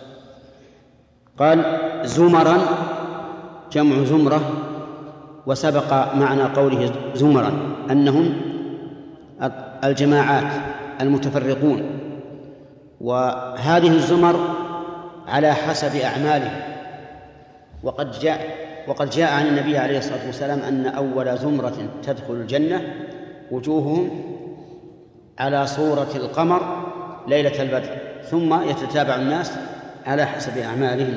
قال زمرا جمع زمرة، وسبق معنى قوله زمرا أنهم الجماعات المتفرقون، وهذه الزمر على حسب أعمالهم. وقد جاء وقد جاء عن النبي عليه الصلاة والسلام أن أول زمرة تدخل الجنة وجوههم على صورة القمر ليلة البدر، ثم يتتابع الناس على حسب أعمالهم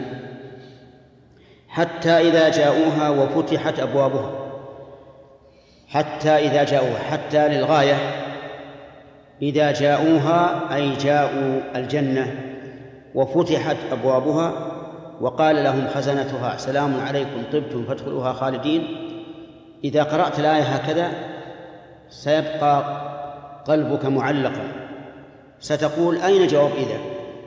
حتى إذا جاءوها وفتحت أبوابها. حتى إذا جاءوها، حتى للغاية، إذا جاءوها أي جاءوا الجنة وفتحت أبوابها وقال لهم خزنتها سلام عليكم طبتم فادخلوها خالدين. إذا قرأت الآية هكذا سيبقى قلبك معلقا، ستقول أين جواب إذا؟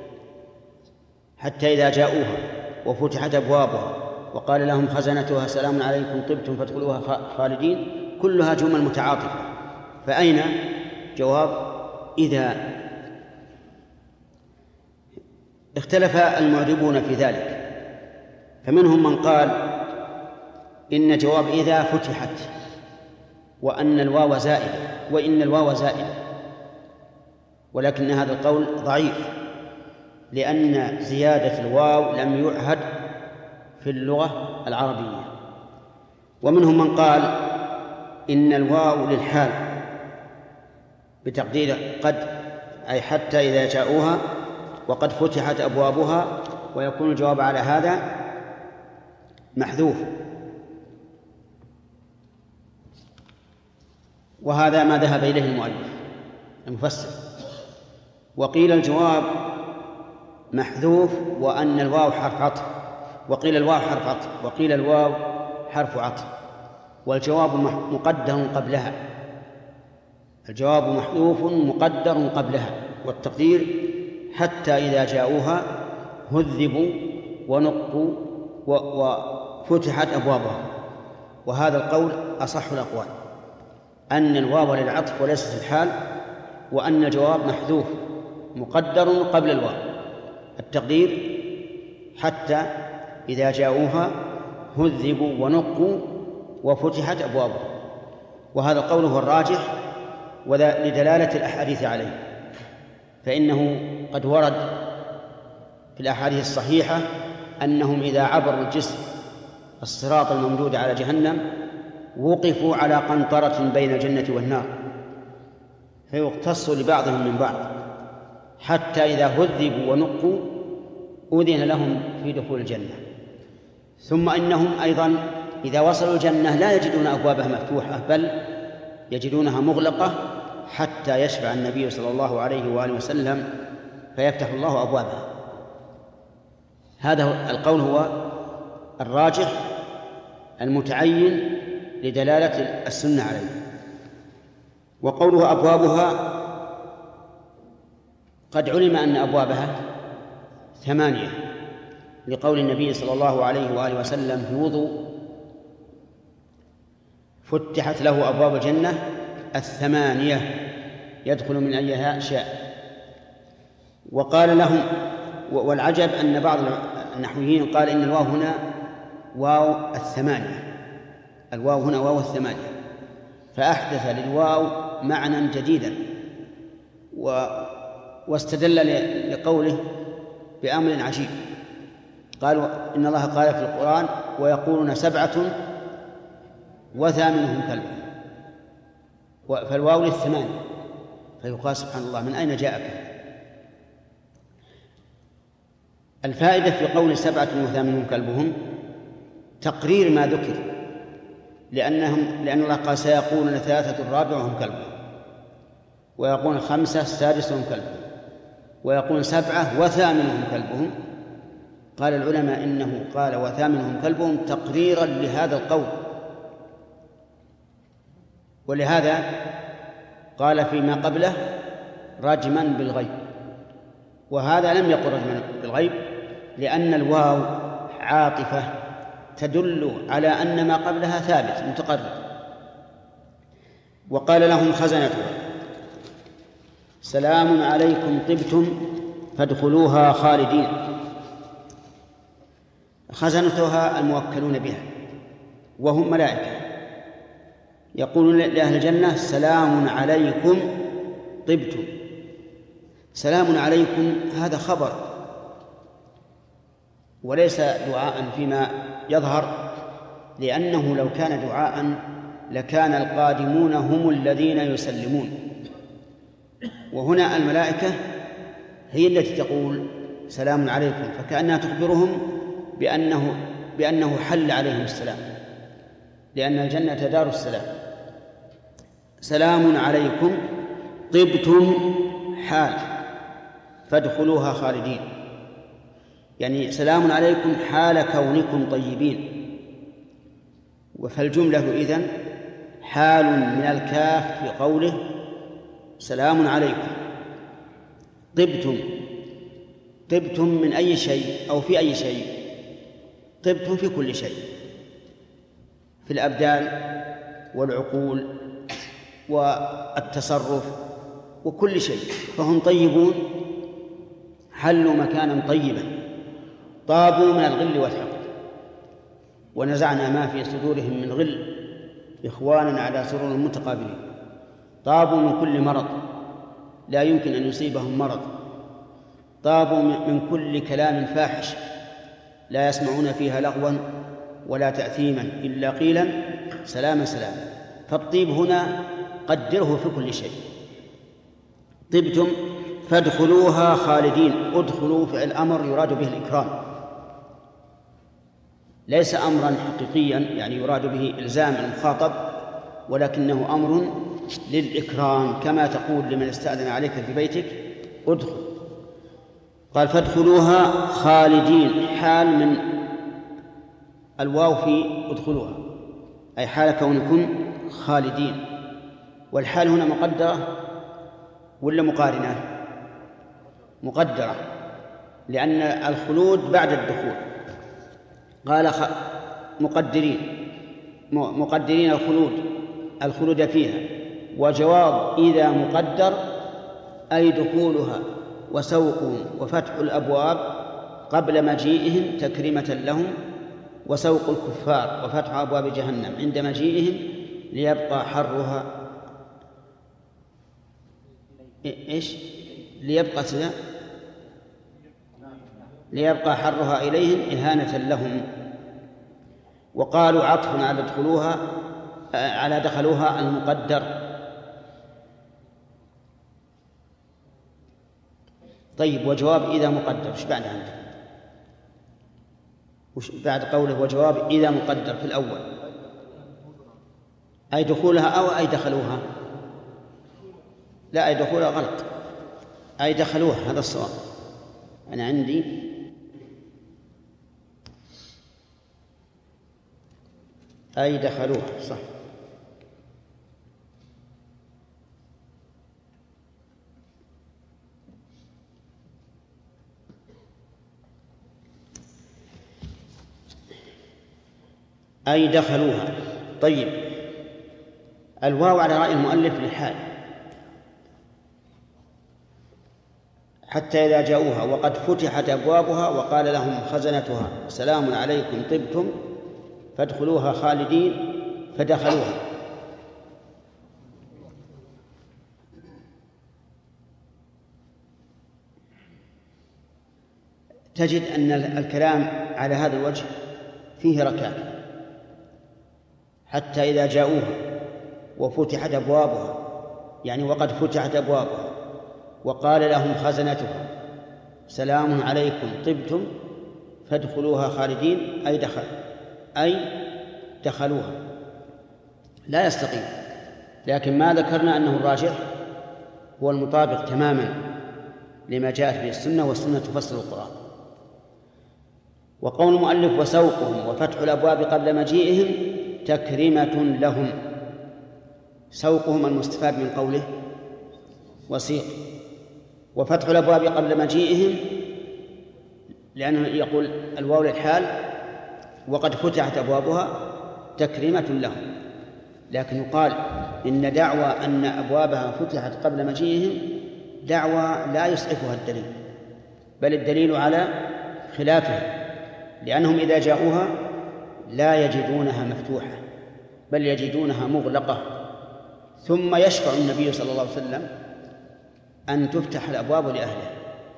حتى إذا جاءوها وفتحت أبوابها وقال لهم خزنتها سلام عليكم طبتم فادخلوها خالدين، كلها جمل متعاطفة، فأين جواب إذا؟ اختلف المعربون في ذلك، فمنهم من قال إن جواب إذا فتحت وأن الواو زائدة وإن الواو زائدة، ولكن هذا القول ضعيف لأن زيادة الواو لم يعهد في اللغة العربية. ومنهم من قال إن الواو للحال بتقدير قد، أي حتى إذا جاءوها وقد فتحت أبوابها، ويكون الجواب على هذا محذوف. وهذا ما ذهب إليه المؤلف المفسر. وقيل الجواب محذوف وأن الواو حرف عطف، وقيل الواو حرف عطف، وقيل الواو حرف عطف، والجواب مقدر قبلها، الجواب محذوف مقدر قبلها، والتقدير حتى إذا جاءوها هذبوا ونقوا وفتحت أبوابها. وهذا القول أصح الأقوال، أن الواو للعطف وليست الحال، وأن الجواب محذوف مقدر قبل الواو. التقدير حتى إذا جاءوها هذبوا ونقوا وفتحت أبوابها. وهذا القول هو الراجح ولدلالة الأحاديث عليه، فإنه قد ورد في الأحاديث الصحيحة أنهم إذا عبروا الجسر الصراط الممدود على جهنم وقفوا على قنطرة بين الجنة والنار فيقتص لبعضهم من بعض، حتى إذا هذبوا ونقوا أذن لهم في دخول الجنة. ثم إنهم أيضا إذا وصلوا الجنة لا يجدون أبوابها مفتوحة، بل يجدونها مغلقة حتى يشفع النبي صلى الله عليه وآله وسلم فيفتح الله أبوابها. هذا القول هو الراجح المتعين لدلالة السنة عليه. وقوله أبوابها قد علم أن أبوابها ثمانية، لقول النبي صلى الله عليه وآله وسلم في الوضوء: فتحت له أبواب الجنة الثمانية يدخل من أيها شاء. وقال لهم، والعجب أن بعض النحويين قال إن الواو هنا واو الثمانية، الواو هنا واو الثمانية، فأحدث للواو معنى جديدا، و واستدل لقوله بأمر عجيب. قالوا إن الله قال في القرآن: ويقولون سبعة وثامنهم كلبهم، فالواو للثمانية، فيقال سبحان الله من أين جاءك؟ الفائدة في قول سبعة وثامنهم كلبهم تقرير ما ذكر، لأنهم لأن الله قال: سيقولون ثلاثة رابعهم كلبهم، ويقولون خمسة سادسهم كلبهم، ويقولون سبعة وثامنهم كلبهم. قال العلماء إنه قال وثامنهم كلبهم تقريرا لهذا القول، ولهذا قال فيما قبله رجما بالغيب، وهذا لم يقل رجما بالغيب لأن الواو عاطفة تدل على أن ما قبلها ثابت متقرر. وقال لهم خزنتها: سلام عليكم طبتم فادخلوها خالدين. خزنتها الموكلون بها وهم ملائكة، يقولون لأهل الجنة: سلام عليكم طبتم. سلام عليكم هذا خبر وليس دعاء فيما يظهر، لأنه لو كان دعاء لكان القادمون هم الذين يسلمون، وهنا الملائكة هي التي تقول سلام عليكم، فكأنها تخبرهم بأنه, بأنه حل عليهم السلام، لأن الجنة دار السلام. سلام عليكم طبتم حال فادخلوها خالدين، يعني سلام عليكم حال كونكم طيبين. فالجملة إذن حال من الكاف في قوله سلام عليكم. طبتم، طبتم من أي شيء أو في أي شيء؟ طبتم في كل شيء، في الأبدان والعقول والتصرف وكل شيء، فهم طيبون، حلوا مكانا طيبا، طابوا من الغل والحقد، ونزعنا ما في صدورهم من غل إخوانا على سرور متقابلين. طابوا من كل مرض لا يمكن أن يصيبهم مرض، طابوا من كل كلام فاحش لا يسمعون فيها لغوا ولا تأثيما إلا قيلا سلاما سلاما. فالطيب هنا قدره في كل شيء. طبتم فادخلوها خالدين. ادخلوا فعل أمر يراد به الإكرام، ليس أمرا حقيقيا يعني يراد به إلزام المخاطب، ولكنه أمر للإكرام، كما تقول لمن استأذن عليك في بيتك ادخل. قال فادخلوها خالدين، حال من الواو في ادخلوها، أي حال كونكم خالدين. والحال هنا مقدرة ولا مقارنة؟ مقدرة، لأن الخلود بعد الدخول. قال مقدرين مقدرين الخلود الخلود فيها. وجواب إذا مقدر أي دخولها وسوقهم وفتح الأبواب قبل مجيئهم تكريمة لهم، وسوق الكفار وفتح أبواب جهنم عند مجيئهم ليبقى حرها إيش ليبقى سنة ليبقى حرها إليهم إهانة لهم. وقالوا عطف على دخلوها على دخلوها المقدر. طيب وجواب إذا مقدر وش بعد عنده؟ وش بعد قوله وجواب إذا مقدر في الأول؟ أي دخولها أو أي دخلوها؟ لا، أي دخولها غلط، أي دخلوها، هذا الصواب. أنا عندي أي دخلوها صح. أي دخلوها. طيب الواو على رأي المؤلف للحال، حتى إذا جاءوها وقد فتحت أبوابها وقال لهم خزنتها سلام عليكم طبتم فادخلوها خالدين فدخلوها. تجد أن الكلام على هذا الوجه فيه ركاكة. حتى إذا جاءوها وفتحت أبوابها، يعني وقد فتحت أبوابها وقال لهم خزنتها سلام عليكم طبتم فادخلوها خالدين أي دخل أي دخلوها، لا يستقيم. لكن ما ذكرنا أنه الراجح هو المطابق تماما لما جاءت به السنة، والسنة تفسر القرآن. وقول المؤلف وسوقهم وفتح الأبواب قبل مجيئهم تكريمة لهم. سوقهم المستفاد من قوله وسيق، وفتح الأبواب قبل مجيئهم لأنه يقول الواو للحال وقد فتحت أبوابها تكريمة لهم. لكن يقال إن دعوى أن أبوابها فتحت قبل مجيئهم دعوى لا يسعفها الدليل، بل الدليل على خلافها، لأنهم إذا جاءوها لا يجدونها مفتوحة بل يجدونها مغلقة، ثم يشفع النبي صلى الله عليه وسلم أن تفتح الأبواب لأهلها.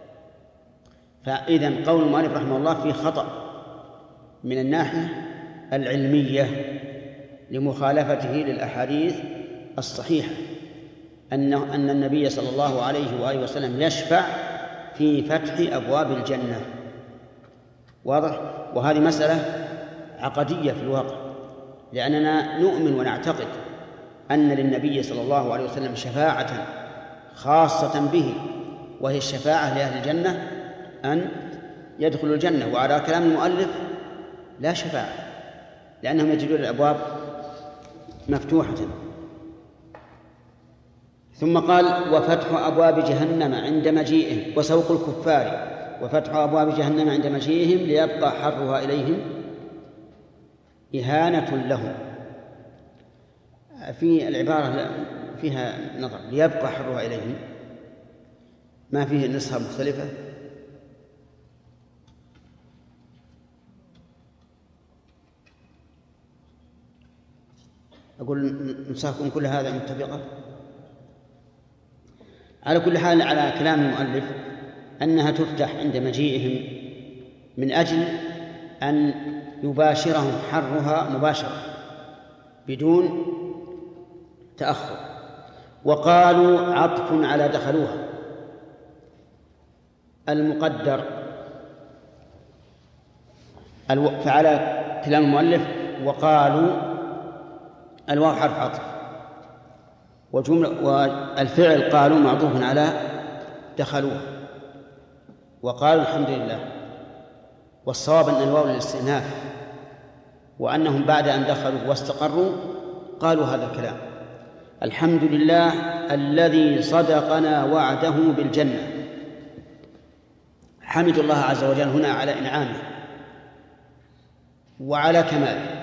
فإذن قول المؤلف رحمه الله فيه خطأ من الناحية العلمية لمخالفته للأحاديث الصحيحة أن أن النبي صلى الله عليه وآله وسلم يشفع في فتح أبواب الجنة. واضح؟ وهذه مسألة عقدية في الواقع، لأننا نؤمن ونعتقد أن للنبي صلى الله عليه وسلم شفاعة خاصة به، وهي الشفاعة لأهل الجنة أن يدخلوا الجنة. وعلى كلام المؤلف لا شفاعة، لأنهم يجدون الأبواب مفتوحة. ثم قال وفتح أبواب جهنم عند مجيئهم وسوق الكفار وفتح أبواب جهنم عند مجيئهم ليبقى حرها إليهم إهانة لهم. في العبارة فيها نظر، ليبقى حرها إليهم ما فيه نسخة مختلفة. أقول نسخكم كل هذا متفقة. على كل حال على كلام المؤلف أنها تفتح عند مجيئهم من أجل أن يباشرهم حرها مباشرة بدون تأخر. وقالوا عطف على دخلوها المقدر، فعلى كلام المؤلف وقالوا الواو حرف عطف، وجملة والفعل قالوا معطوف على دخلوها، وقالوا الحمد لله. والصواب أن الواو للاستئناف، وأنهم بعد أن دخلوا واستقروا قالوا هذا الكلام: الحمد لله الذي صدقنا وعده بالجنة، حمدوا الله عز وجل هنا على إنعامه وعلى كماله،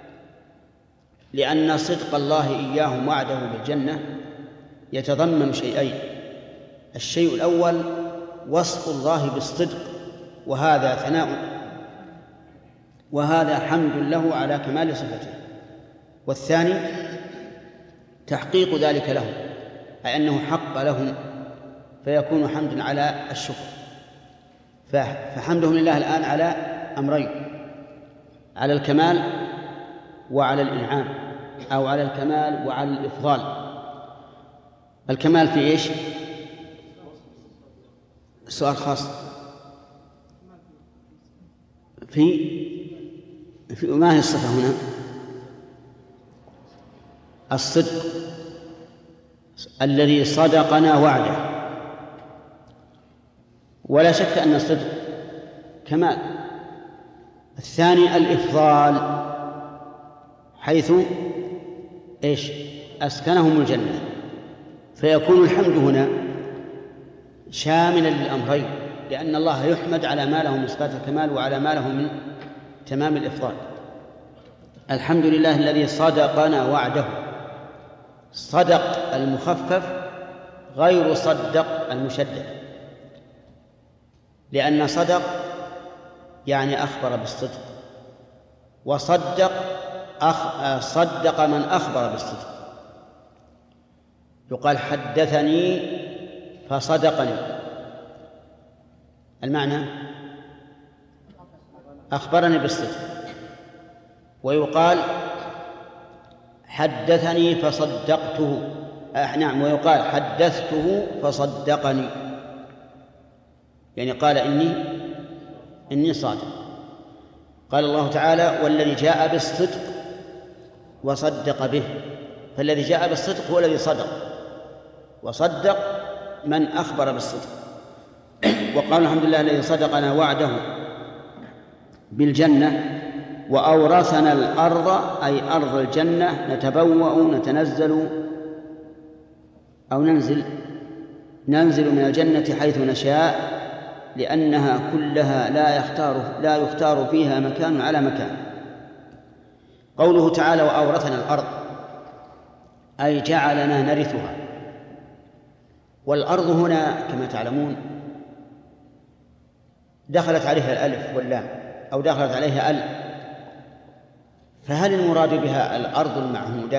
لأن صدق الله إياهم وعده بالجنة يتضمن شيئين: الشيء الأول وصف الله بالصدق، وهذا ثناء وهذا حمد له على كمال صفته، والثاني تحقيق ذلك لهم، أي أنه حق لهم فيكون حمد على الشكر. فحمدهم لله الآن على أمرين: على الكمال وعلى الإنعام، أو على الكمال وعلى الإفضال. الكمال في إيش؟ سؤال خاص في في ما هي الصفة هنا؟ الصدق الذي صدقنا وعده، ولا شك أن الصدق كمال. الثاني الإفضال، حيث إيش؟ أسكنهم الجنة، فيكون الحمد هنا شاملا للأمرين، لأن الله يحمد على ما له من صفات الكمال وعلى ما له من تمام الإفضال. الحمد لله الذي صدقنا وعده. صدق المخفف غير صدق المشدد، لأن صدق يعني أخبر بالصدق، وصدق أخ... صدق من أخبر بالصدق. يقال حدثني فصدقني، المعنى أخبرني بالصدق. ويقال حدثني فصدقته، آه نعم، ويقال حدثته فصدقني، يعني قال إني إني صادق. قال الله تعالى: والذي جاء بالصدق وصدق به. فالذي جاء بالصدق هو الذي صدق، وصدق من أخبر بالصدق. وقال: الحمد لله الذي صدقنا وعده بالجنة وأورثنا الأرض، أي أرض الجنة، نتبوأ نتنزل أو ننزل ننزل من الجنة حيث نشاء، لأنها كلها لا يختار لا يختار فيها مكان على مكان. قوله تعالى: وأورثنا الأرض، أي جعلنا نرثها. والأرض هنا كما تعلمون دخلت عليها الألف واللام، أو دخلت عليها ال، فهل المراد بها الأرض المعهودة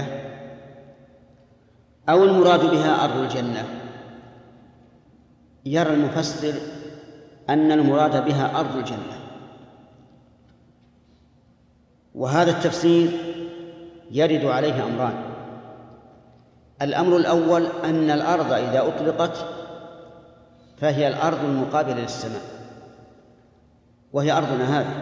أو المراد بها أرض الجنة؟ يرى المفسر أن المراد بها أرض الجنة، وهذا التفسير يرد عليه أمران. الأمر الأول أن الأرض إذا أطلقت فهي الأرض المقابلة للسماء، وهي أرضنا هذه.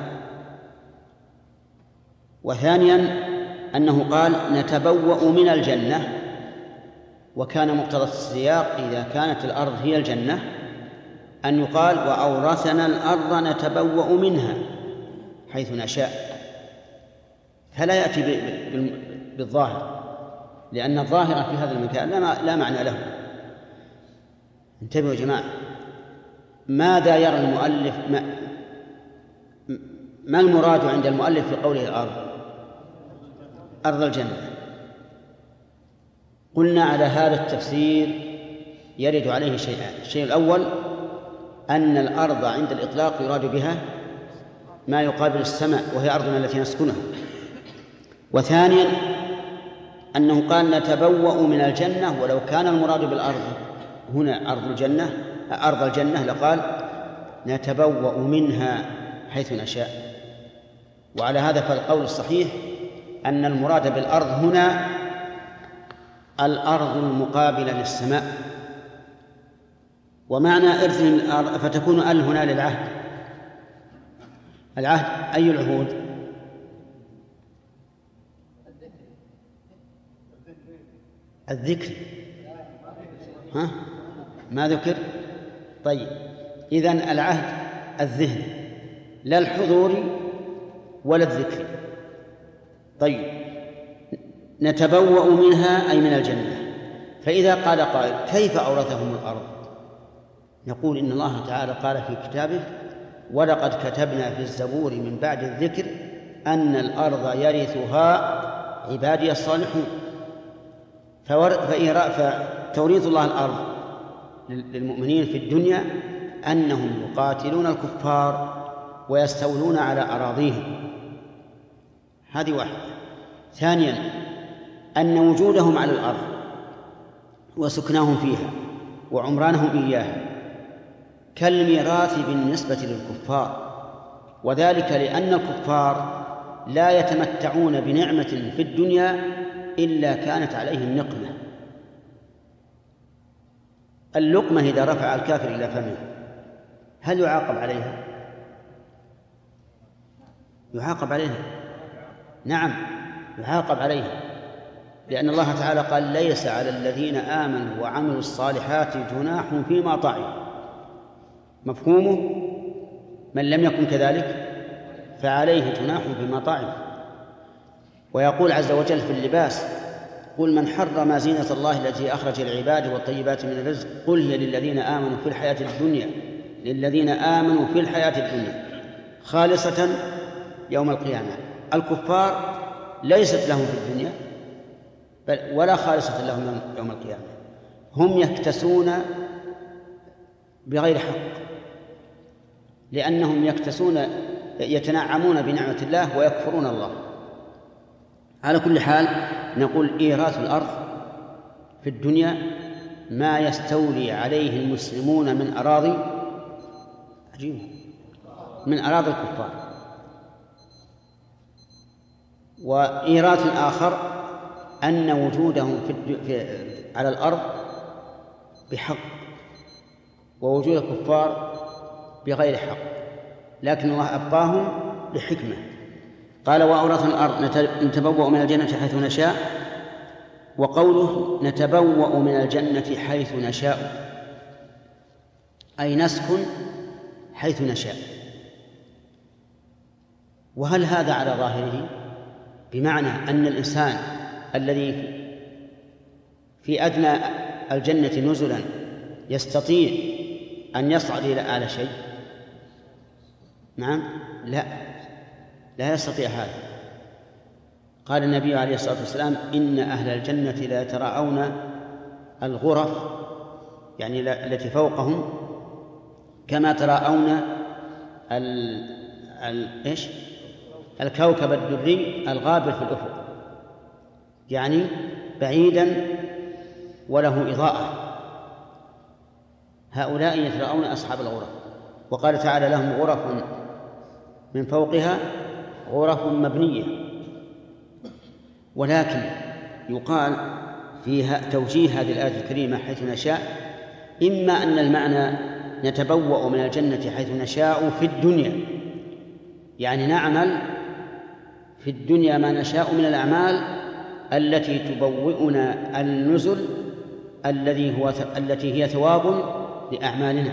وثانيا أنه قال نتبوأ من الجنة، وكان مقتضى السياق إذا كانت الأرض هي الجنة أن يقال: وأورثنا الأرض نتبوأ منها حيث نشاء، فلا يأتي بالظاهر، لأن الظاهر في هذا المكان لا معنى له. انتبهوا يا جماعة، ماذا يرى المؤلف؟ ما, ما المراد عند المؤلف في قوله الأرض؟ أرض الجنة. قلنا على هذا التفسير يرد عليه شيئان: الشيء الأول أن الأرض عند الإطلاق يراد بها ما يقابل السماء، وهي أرضنا التي نسكنها. وثانيا أنه قال نتبوأ من الجنة، ولو كان المراد بالأرض هنا أرض الجنة أرض الجنة لقال نتبوأ منها حيث نشاء. وعلى هذا فالقول الصحيح أن المراد بالأرض هنا الأرض المقابلة للسماء. ومعنى إرث الأرض فتكون ال هنا للعهد. العهد أي العهود؟ الذكر. ها؟ ما ذكر؟ طيب، إذن العهد الذهن، لا الحضور ولا الذكر. طيب، نتبوأ منها أي من الجنة. فإذا قال قائل: كيف أورثهم الأرض؟ نقول إن الله تعالى قال في كتابه: ولقد كتبنا في الزبور من بعد الذكر أن الأرض يرثها عبادي الصالحون. فتوريث الله الأرض للمؤمنين في الدنيا أنهم يقاتلون الكفار ويستولون على أراضيهم، هذه واحدة. ثانيا أن وجودهم على الأرض وسكناهم فيها وعمرانهم إياها كالميراث بالنسبة للكفار، وذلك لأن الكفار لا يتمتعون بنعمة في الدنيا إلا كانت عليهم نقمة. اللقمة إذا رفع الكافر إلى فمه هل يعاقب عليها؟ يعاقب عليها، نعم يعاقب عليها، لأن الله تعالى قال: ليس على الذين آمنوا وعملوا الصالحات جناح فيما طعموا. مفهومه: من لم يكن كذلك فعليه جناح فيما طعم. ويقول عز وجل في اللباس: قل من حرم زينة الله التي أخرج العباد والطيبات من الرزق قل هي للذين آمنوا في الحياة الدنيا للذين آمنوا في الحياة الدنيا خالصة يوم القيامة. الكفار ليست لهم في الدنيا بل ولا خالصة لهم يوم القيامة، هم يكتسون بغير حق، لأنهم يكتسون يتنعمون بنعمة الله ويكفرون الله. على كل حال نقول: إيراث الأرض في الدنيا ما يستولي عليه المسلمون من أراضي عجيب من أراضي الكفار. وإيراث آخر أن وجودهم في في على الأرض بحق ووجود الكفار بغير حق، لكن الله أبقاهم بحكمة. قال: وأورثنا الأرض نتبوأ من الجنة حيث نشاء. وقوله نتبوأ من الجنة حيث نشاء أي نسكن حيث نشاء. وهل هذا على ظاهره بمعنى أن الإنسان الذي في أدنى الجنة نزلا يستطيع أن يصعد إلى أعلى شيء؟ نعم، لا لا يستطيع هذا. قال النبي عليه الصلاة والسلام: إن أهل الجنة لا يتراءون الغرف يعني التي فوقهم كما تراءون ال... ال... إيش؟ الكوكب الدري الغابر في الأفق، يعني بعيدا وله إضاءة. هؤلاء يتراءون أصحاب الغرف. وقال تعالى: لهم غرف من فوقها غرف مبنية. ولكن يقال فيها توجيه هذه الآية الكريمة حيث نشاء، إما أن المعنى نتبوأ من الجنة حيث نشاء في الدنيا، يعني نعمل في الدنيا ما نشاء من الأعمال التي تبوئنا النزل الذي هو التي هي ثواب لأعمالنا.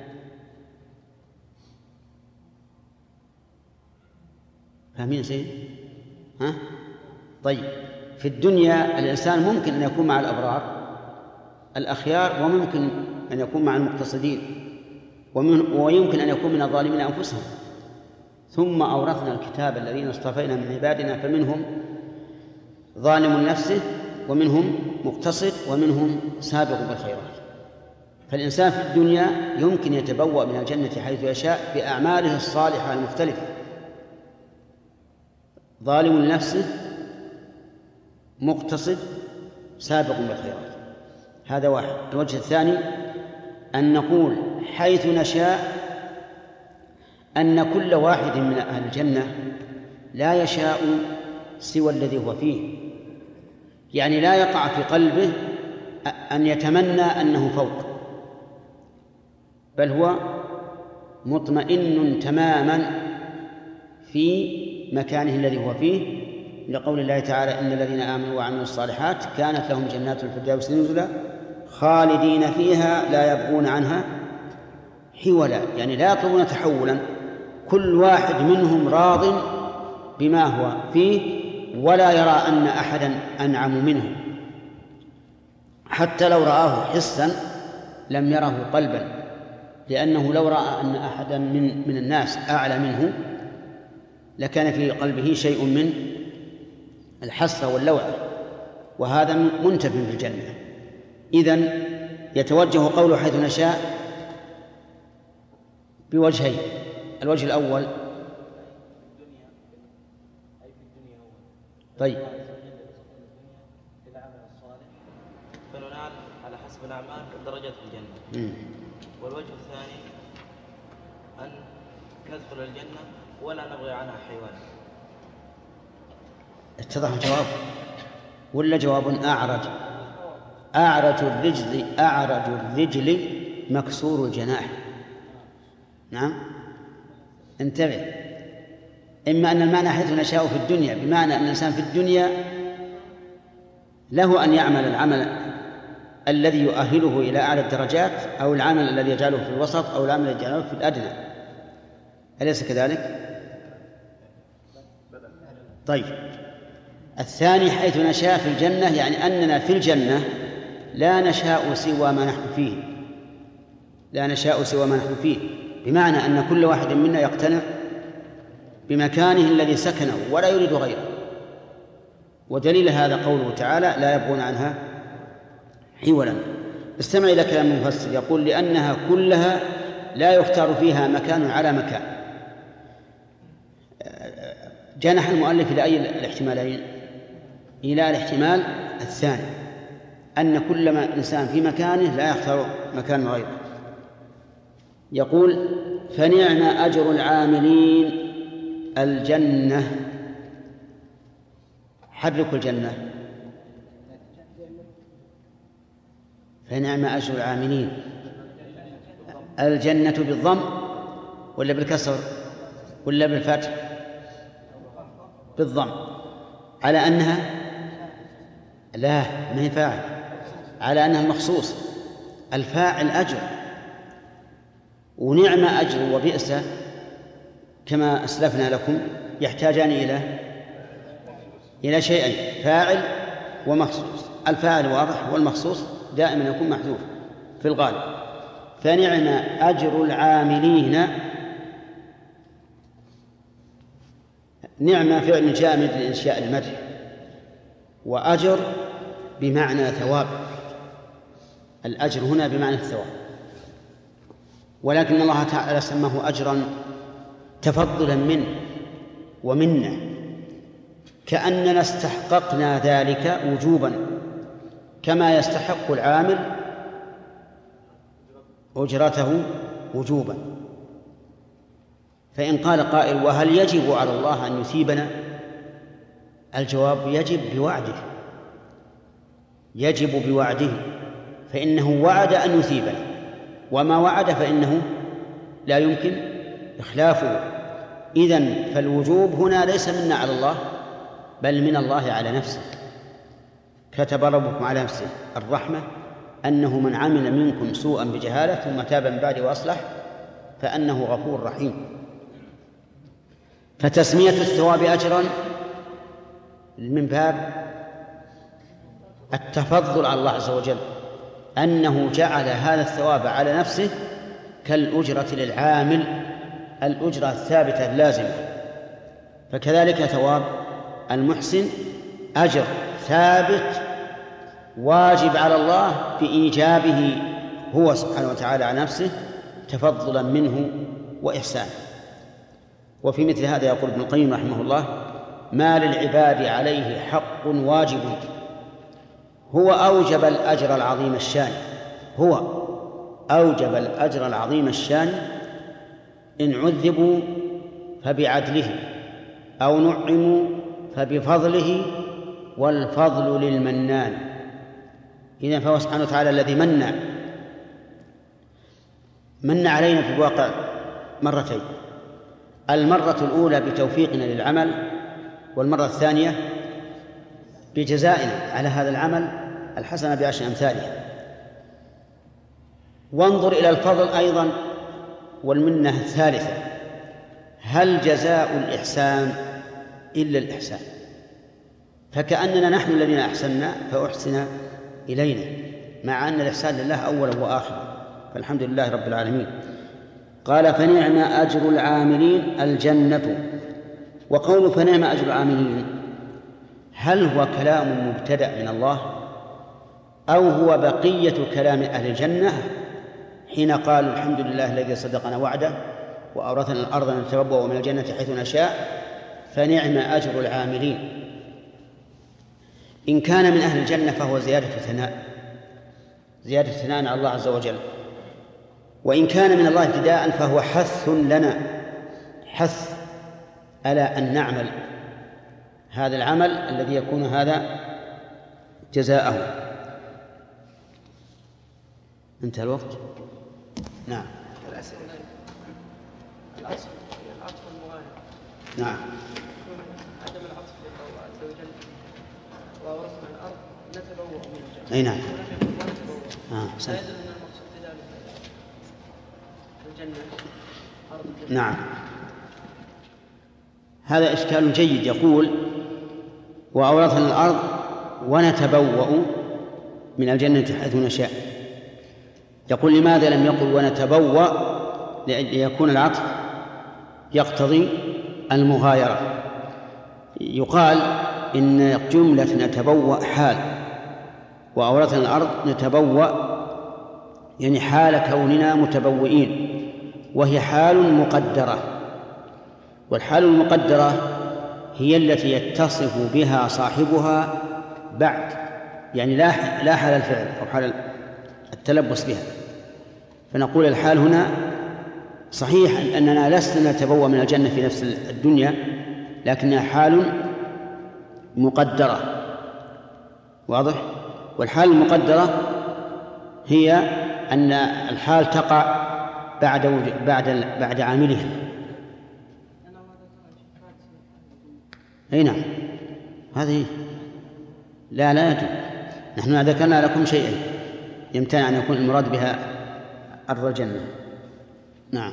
فاهمين شيء؟ ها؟ طيب، في الدنيا الإنسان ممكن أن يكون مع الأبرار الأخيار، وممكن أن يكون مع المقتصدين، ويمكن أن يكون من الظالمين أنفسهم. ثم أورثنا الكتاب الذين اصطفينا من عبادنا فمنهم ظالم نفسه ومنهم مقتصد ومنهم سابق بالخيرات. فالإنسان في الدنيا يمكن يتبوأ من الجنة حيث يشاء بأعماله الصالحة المختلفة، ظالم نفسه، مقتصد، سابق بالخيرات. هذا واحد. الوجه الثاني أن نقول حيث نشاء أن كل واحد من أهل الجنة لا يشاء سوى الذي هو فيه، يعني لا يقع في قلبه أن يتمنى أنه فوق، بل هو مطمئن تماما في مكانه الذي هو فيه، لقول الله تعالى: إن الذين آمنوا وعملوا الصالحات كانت لهم جنات الفردوس نزلا خالدين فيها لا يبغون عنها حولا، يعني لا يطلبون تحولا، كل واحد منهم راض بما هو فيه ولا يرى أن أحدا أنعم منه، حتى لو رآه حسا لم يره قلبا، لأنه لو رأى أن أحدا من من الناس أعلى منه لكان في قلبه شيء من الحسرة واللوعة، وهذا منتف في الجنة. إذن يتوجه قوله حيث نشاء بوجهين: الوجه الأول طيب فننال على حسب الأعمال الدرجات في الجنة. م. والوجه الثاني أن ندخل الجنة ولا نبغي عنها حيوان. اتضح الجواب ولا جواب أعرج؟ أعرج الرجل أعرج الرجل مكسور الجناح. نعم انتبه، إما أن المعنى حيث نشاء في الدنيا بمعنى أن الإنسان في الدنيا له أن يعمل العمل الذي يؤهله إلى أعلى الدرجات، أو العمل الذي يجعله في الوسط، أو العمل الذي يجعله في الأدنى. أليس كذلك؟ طيب الثاني حيث نشاء في الجنة، يعني أننا في الجنة لا نشاء سوى ما نحن فيه، لا نشاء سوى ما نحن فيه، بمعنى أن كل واحد منا يقتنع بمكانه الذي سكنه ولا يريد غيره. ودليل هذا قوله تعالى: لا يبغون عنها حولا. استمع إلى كلام المفسر يقول: لأنها كلها لا يختار فيها مكان على مكان. جنح المؤلف إلى أي الاحتمالين؟ إلى الاحتمال الثاني، أن كل ما إنسان في مكانه لا يختار مكان غيره. يقول: فنعم أجر العاملين الجنة. حركوا الجنة. فنعم أجر العاملين. الجنة بالضم ولا بالكسر ولا بالفتح؟ بالضم، على أنها لا ما هي فاعل، على أنها المخصوص، الفاعل أجر. ونعم أجر وبئس كما أسلفنا لكم يحتاجان إلى إلى شيئين: فاعل ومخصوص. الفاعل واضح والمخصوص دائما يكون محذوف في الغالب. فنعم أجر العاملين. نعم فعل جامد لإنشاء المدح، وأجر بمعنى ثواب. الأجر هنا بمعنى الثواب، ولكن الله تعالى سماه أجرا تفضلا منه ومنه، كأننا استحققنا ذلك وجوبا، كما يستحق العامل أجرته وجوبا. فإن قال قائل: وهل يجب على الله أن يثيبنا؟ الجواب: يجب بوعده، يجب بوعده، فإنه وعد أن يثيبنا، وما وعد فإنه لا يمكن إخلافه. إذن فالوجوب هنا ليس منا على الله، بل من الله على نفسه. كتب ربكم على نفسه الرحمة أنه من عمل منكم سوءا بجهالة ثم تاب من بعد وأصلح فأنه غفور رحيم. فتسمية الثواب أجرا من باب التفضل على الله عز وجل، أنه جعل هذا الثواب على نفسه كالأجرة للعامل، الأجرة الثابتة اللازمة. فكذلك ثواب المحسن أجر ثابت واجب على الله بإيجابه هو سبحانه وتعالى على نفسه تفضلا منه وإحسانا. وفي مثل هذا يقول ابن القيم رحمه الله: ما للعباد عليه حق واجب هو أوجب الأجر العظيم الشان، هو أوجب الأجر العظيم الشان إن عذبوا فبعدله أو نعموا فبفضله، والفضل للمنان. إذن فهو سبحانه وتعالى الذي من من علينا في الواقع مرتين: المرة الأولى بتوفيقنا للعمل، والمرة الثانية بجزائنا على هذا العمل الحسنة بعشر أمثالها. وانظر إلى الفضل أيضا والمنة الثالثة: هل جزاء الإحسان إلا الإحسان؟ فكأننا نحن الذين أحسننا فأحسن إلينا، مع أن الإحسان لله أولا وآخرا. فالحمد لله رب العالمين. قال فنعم أجر العاملين الجنة. وقول فنعم أجر العاملين هل هو كلام مبتدأ من الله أو هو بقية كلام أهل الجنة حين قالوا الحمد لله الذي صدقنا وعده وأورثنا الأرض نتبوأ من الجنة حيث نشاء فنعم أجر العاملين؟ إن كان من أهل الجنة فهو زيادة ثناء، زيادة ثناء على الله عز وجل. وإن كان من الله ابتداء فهو حث لنا، حث على أن نعمل هذا العمل الذي يكون هذا جزاءه. انتهى الوقت. نعم. الأصل العطف المغاير. نعم. عدم العطف لله عز وجل وورثنا الأرض نتبوأ من الجنة. أي نعم. آه. لا يدل أن المقصود بذلك الجنة أرض الجنة. نعم. هذا إشكال جيد. يقول وأورثنا الأرض ونتبوأ من الجنة حيث نشاء. يقول لماذا لم يقل ونتبوأ؟ ليكون العطف يقتضي المغايرة. يقال إن جملة نتبوأ حال وأورثنا الأرض نتبوأ يعني حال كوننا متبوئين، وهي حال مقدرة، والحال المقدرة هي التي يتصف بها صاحبها بعد، يعني لا لا حال الفعل أو حال التلبس بها. فنقول الحال هنا صحيح أننا لسنا نتبوأ من الجنة في نفس الدنيا، لكنها حال مقدرة. واضح؟ والحال المقدرة هي أن الحال تقع بعد بعد بعد عاملها. أي نعم، هذه لا لا يجوز. نحن ذكرنا لكم شيئا يمتنع أن يكون المراد بها أرض الجنة. نعم.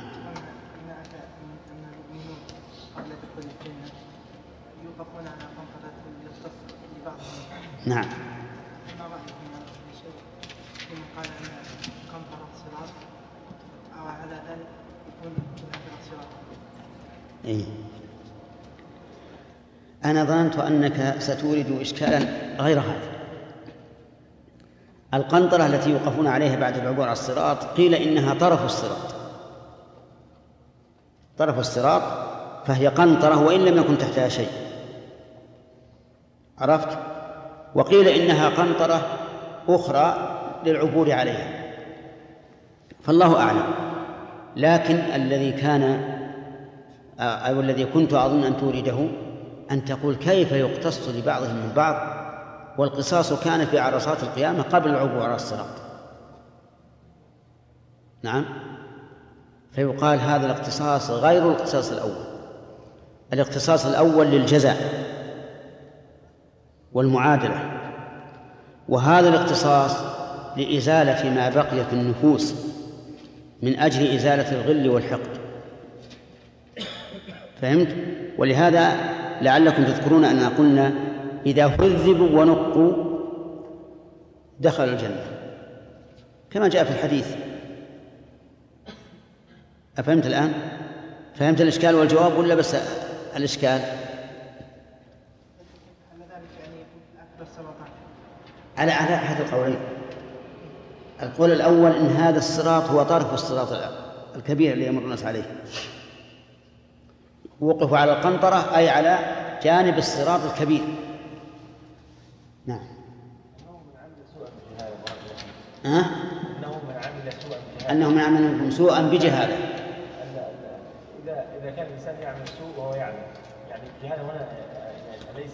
نعم. إيه؟ أنا ظننت أنك ستورد إشكالا غير هذا. القنطرة التي يوقفون عليها بعد العبور على الصراط قيل إنها طرف الصراط، طرف الصراط، فهي قنطرة وإن لم يكن تحتها شيء. عرفت؟ وقيل إنها قنطرة أخرى للعبور عليها، فالله أعلم. لكن الذي كان أو الذي كنت أظن أن تورده أن تقول كيف يقتص لبعضهم من بعض، والقصاص كان في عرصات القيامة قبل العبور على الصراط. نعم. فيقال هذا الاقتصاص غير الاقتصاص الأول. الاقتصاص الأول للجزاء والمعادلة، وهذا الاقتصاص لإزالة ما بقي في النفوس من أجل إزالة الغل والحقد. فهمت؟ ولهذا لعلكم تذكرون أننا قلنا إذا هذبوا ونقوا دخلوا الجنة كما جاء في الحديث. أفهمت الآن؟ فهمت الإشكال والجواب ولا بس الإشكال؟ على على أحد القولين. القول الأول إن هذا الصراط هو طرف الصراط الكبير اللي يمر الناس عليه، وقفوا على القنطرة أي على جانب الصراط الكبير. نعم. أه؟ أنه من عمل سوءا بجهالة. إذا إذا كان الإنسان يعمل سوء وهو يعلم، يعني الجهالة هنا ليس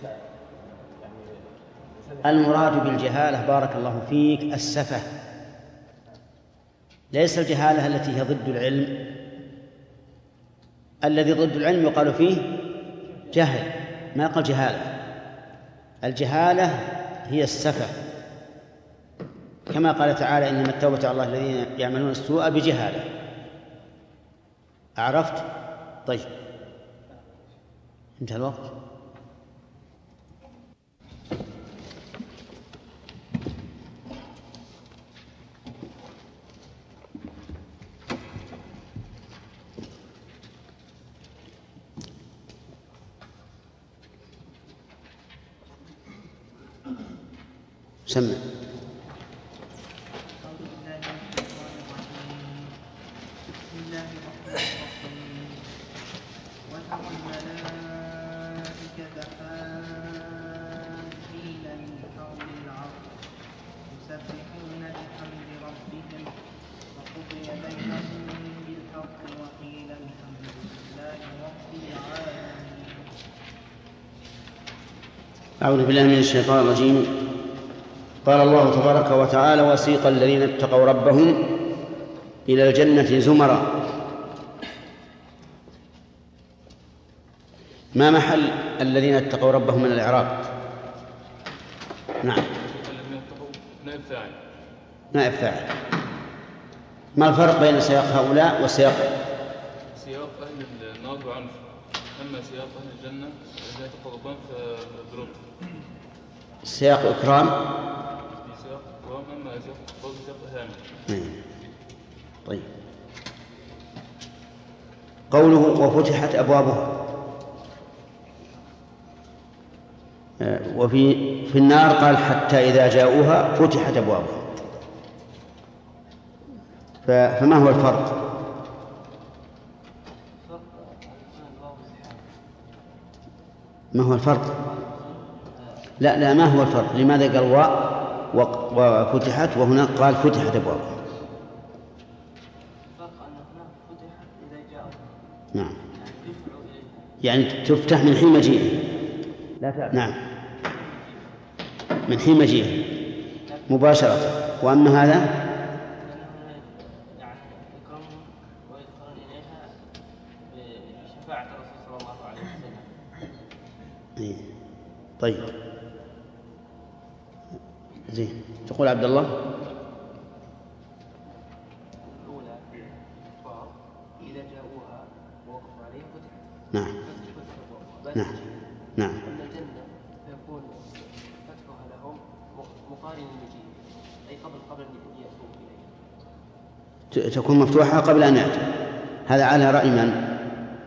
يعني المراد بالجهالة بارك الله فيك السفة، ليس الجهالة التي هي ضد العلم. الذي ضد العلم يقال فيه جهل، ما يقال جهالة. الجهالة هي السفة، كما قال تعالى إنما التوبة على الله الذين يعملون السوء بجهالة. عرفت؟ طيب انتهى الوقت. سمع. أعوذ بالله من الشيطان الرجيم. قال الله تبارك وتعالى: وسيق الذين اتقوا ربهم إلى الجنة زمرا. ما محل الذين اتقوا ربهم من الإعراب؟ نعم، نائب فاعل. نائب فاعل. ما الفرق بين سياق هؤلاء وسياق سياق أهل النار وعنف؟ أما سياق أهل الجنة الذين اتقوا ربهم فبرد. سياق إكرام سياق إكرام، أما سياق فوز سياق إهانة. طيب. قوله وفتحت أبوابها، وفي في النار قال حتى إذا جاءوها فتحت أبوابها. فما هو الفرق؟ ما هو الفرق؟ لا لا ما هو الفرق؟ لماذا قال واء وفتحت وهنا قال فتحت أبوابها؟ نعم، يعني تفتح من حين مجيئه. نعم، من حين مجيئه مباشرة. وأما هذا طيب. زين، تقول عبد الله. الأولى إذا جاءوها ووقفوا عليها فتحت. نعم نعم نعم. أما الجنة فيكون فتحها لهم مقارن المجيء، أي قبل قبل أن يأتوا إليه. تكون مفتوحة قبل أن يأتوا. هذا على رأي من؟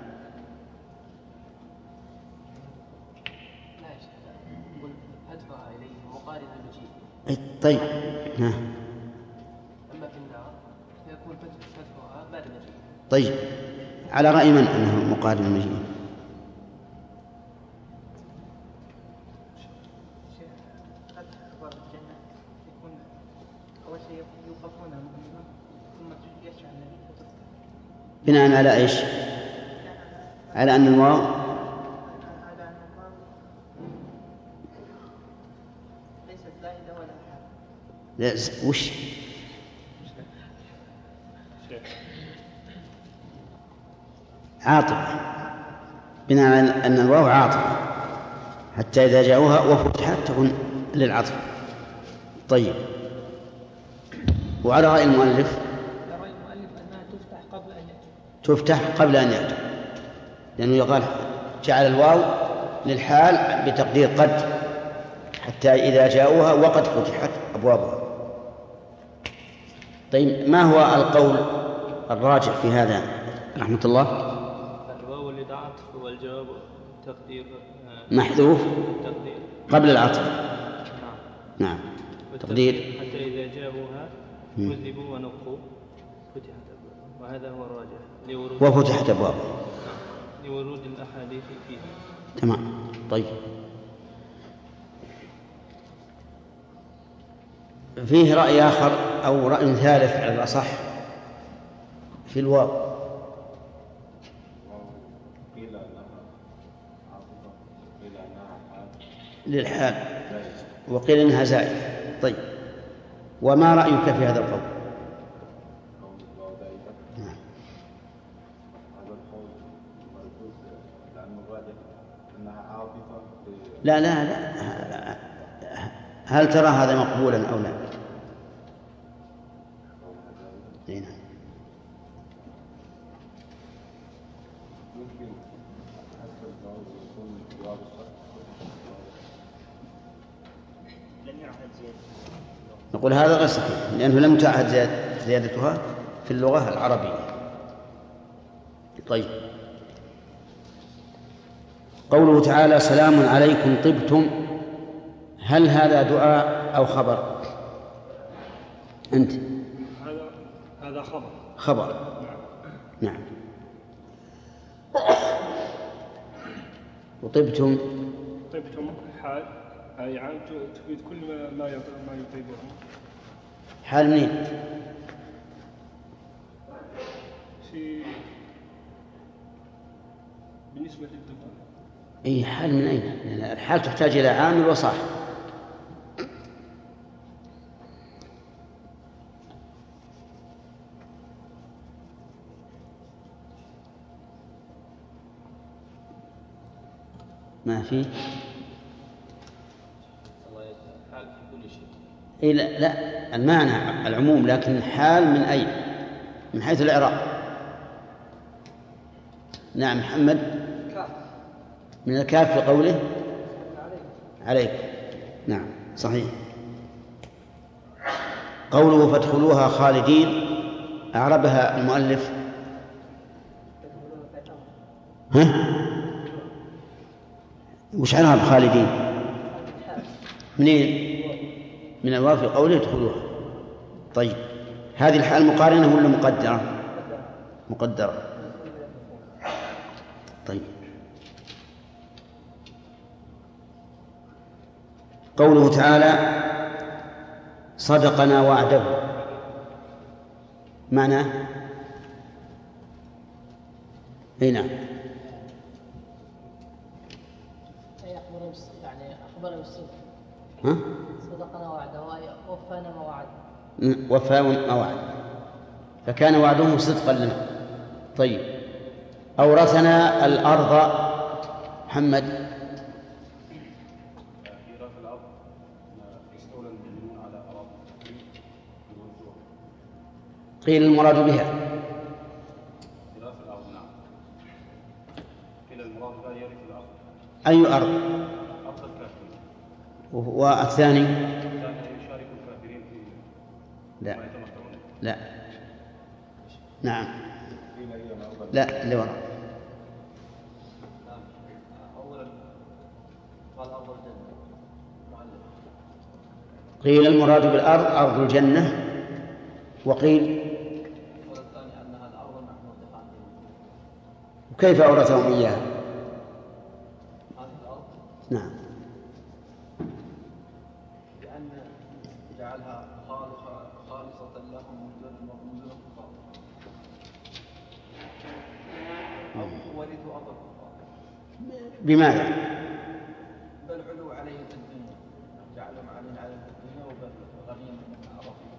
طيب. نعم. أما في النار فيكون فتحها بعد مجيء. طيب، على رأي من أنه مقارن المجيء؟ فتح أبواب الجنة يكون أول شيء يوقفون مؤمنون ثم يشرع النبي بناء على إيش؟ على أن الواو لا وش عاطفة، بناء على أن الواو عاطفة حتى إذا جاءوها وفتحت تكون للعطف. طيب. وعلى رأي المؤلف رأي المؤلف أنها تفتح قبل أن يأتي. تفتح قبل أن يأتي، لأنه يقال جعل الواو للحال بتقدير قد، حتى إذا جاءوها وقد فتحت أبوابها. طيب، ما هو القول الراجح في هذا رحمة الله؟ الواو للعطف والجواب تقدير محذوف تقدير قبل العطف. نعم نعم تقدير حتى إذا جاءوها كذبوا ونقوا فتحت أبوابها، وهذا هو الراجح وفتحت أبوابها لورود الأحاديث فيها. تمام. طيب، فيه رأي آخر أو رأي ثالث على الأصح في الواو للحال وقيل إنها زائدة. طيب، وما رأيك في هذا القول؟ لا لا لا، هل ترى هذا مقبولا أو لا؟ هنا. نقول هذا غير صحيح، لأنه لم تعهد زيادتها في اللغة العربية. طيب، قوله تعالى سلام عليكم طبتم، هل هذا دعاء أو خبر؟ أنت هذا هذا خبر. خبر. نعم. وطبتم طبتم حال يعني تفيد كل ما ما يطيبهم. حال منين؟ في بالنسبة للدخول. اي حال من اين؟ لأن الحال تحتاج الى عامل وصاحب. ما في حال في كل شيء. إيه لا, لا المعنى العموم، لكن حال من أين؟ من حيث الإعراب. نعم محمد. من الكاف في قوله عليك. نعم صحيح. قوله فادخلوها خالدين أعربها المؤلف ها؟ وش عرب خالدين؟ منين؟ من الواو في قوله ادخلوها. طيب هذه الحال مقارنة ولا مقدرة؟ مقدرة. طيب قوله تعالى صدقنا وعده معناه اي نعم يعني أخبر بالصدق. ها؟ صدقنا وعده ووفانا ما وعد. وفى ما وعد، فكان وعده صدقا لنا. طيب أورثنا الأرض محمد. قيل المراد بها أي أرض؟ والثاني لا لا نعم لا اللي وراء. قيل المراد بالأرض أرض الجنة، وقيل كيف أورثهم إياها؟ نعم لأن جعلها خالصة لهم من دون الكفار أو ورثوا أرض الكفار. بماذا؟ بل علوا عليه في الدنيا، جعلهم عليه على الدنيا وغنيا من أرضهم.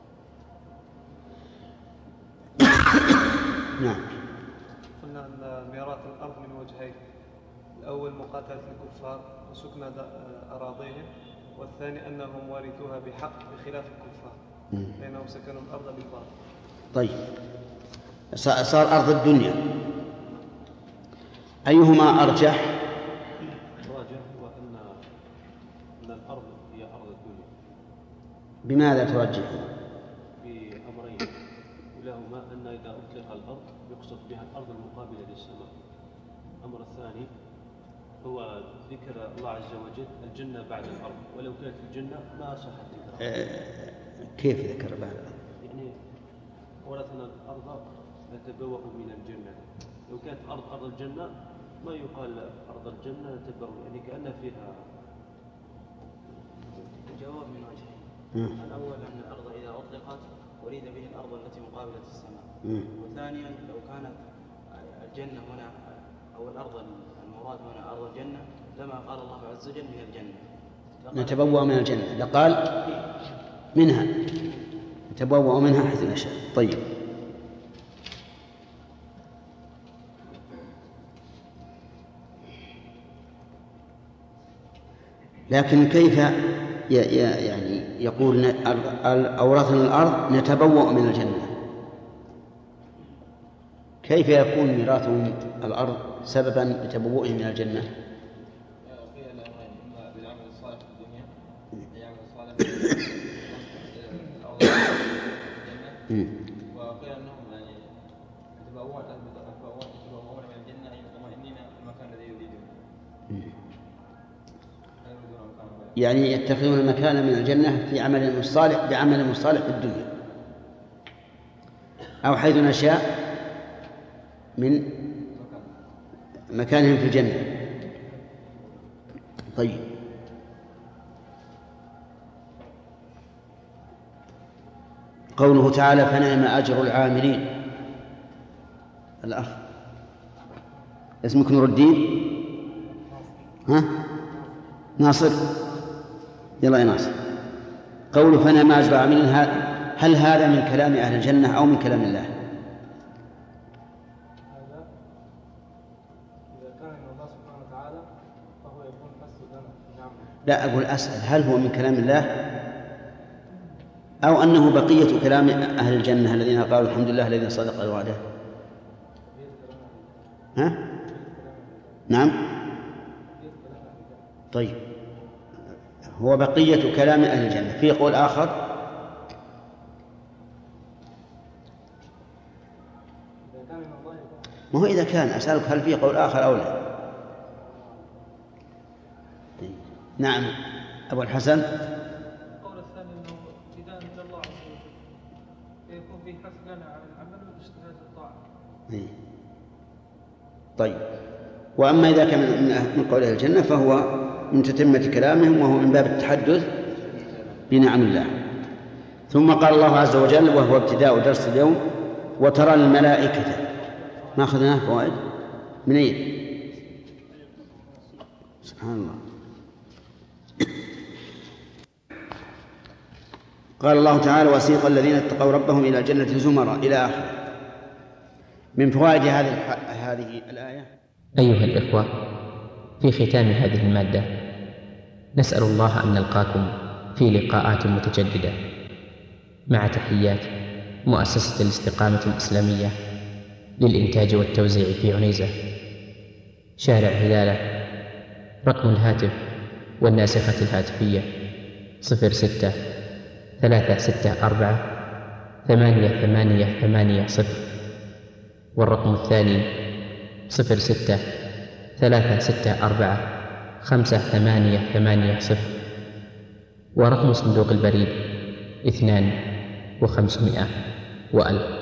نعم. قلنا أن ميراث الأرض من وجهين: الأول مقاتلة الكفار وسكن أراضيهم، والثاني أنهم وارثوها بحق بخلاف الكفار لأنهم سكنوا الأرض بالباطل. طيب صار أرض الدنيا، أيهما أرجح؟ الراجح هو أن أن الأرض هي أرض الدنيا. بماذا ترجح؟ بأمرين، ولهما أن إذا أطلق الأرض يقصد بها الأرض المقابلة للسماء. الأمر الثاني هو ذكر الله عز وجل الجنة بعد الأرض، ولو كانت الجنة ما صحت ذكرها. أه كيف ذكر بعد الأرض؟ يعني ورثنا الأرض نتبوأ من الجنة. لو كانت أرض أرض الجنة ما يقال أرض الجنة نتبوأ، يعني كأن فيها. الجواب من وجهين: الأول أن الأرض إذا أطلقت أريد به الأرض التي مقابلة السماء، وثانيا لو كانت الجنة هنا أو الأرض المراد هنا أرض الجنة لما قال الله عز وجل من الجنة، نتبوأ من الجنة، لقال منها نتبوأ منها حيث نشاء. طيب لكن كيف يعني يقول أورثنا الأرض نتبوأ من الجنة؟ كيف يكون ميراثهم الأرض سببا لتبوؤهم من الجنة؟ قيل الأمرين: إما بالعمل الصالح في الدنيا، العمل الصالح في الأرض الجنة، وقيل أنهم يعني يتبوؤون يتبوؤون من الجنة أي مطمئنين في المكان الذي يريدون. لا يريدون مكان يعني يتخذون مكانا من الجنة في عمل الصالح بعمل الصالح في الدنيا، أو حيث نشاء من مكانهم في الجنة. طيب، قوله تعالى فنعم أجر العاملين. الأخ اسمك نور الدين؟ ها؟ ناصر؟ يلا يا ناصر. قوله فنعم أجر العاملين، هل هذا من كلام أهل الجنة أو من كلام الله؟ لا، أقول أسأل هل هو من كلام الله أو أنه بقية كلام أهل الجنة الذين قالوا الحمد لله الذي صدق وعده؟ ها؟ نعم. طيب، هو بقية كلام أهل الجنة. في قول آخر ما هو إذا كان أسألك هل في قول آخر أو لا؟ نعم أبو الحسن. القول الثاني أنه ابتداء من الله عز وجل فيكون في حث لنا على العمل والاجتهاد الطاعة. طيب، وأما إذا كان من قول أهل الجنة فهو من تتمة كلامهم وهو من باب التحدث بنعم الله. ثم قال الله عز وجل وهو ابتداء درس اليوم وترى الملائكة. ما أخذناه فوائد من أين؟ سبحان الله. قال الله تعالى وسيق الذين اتقوا ربهم إلى الجنة زمرا إلى آخره. من فوائد هذه هذه الآية أيها الإخوة، في ختام هذه المادة نسأل الله أن نلقاكم في لقاءات متجددة مع تحيات مؤسسة الاستقامة الإسلامية للإنتاج والتوزيع في عنيزة، شارع هلالة. رقم الهاتف والناسخة الهاتفية صفر ستة ثلاثة ستة أربعة ثمانية ثمانية ثمانية صفر، والرقم الثاني صفر ستة ثلاثة ستة أربعة خمسة ثمانية ثمانية صفر، ورقم صندوق البريد اثنان وخمسمائة وألف.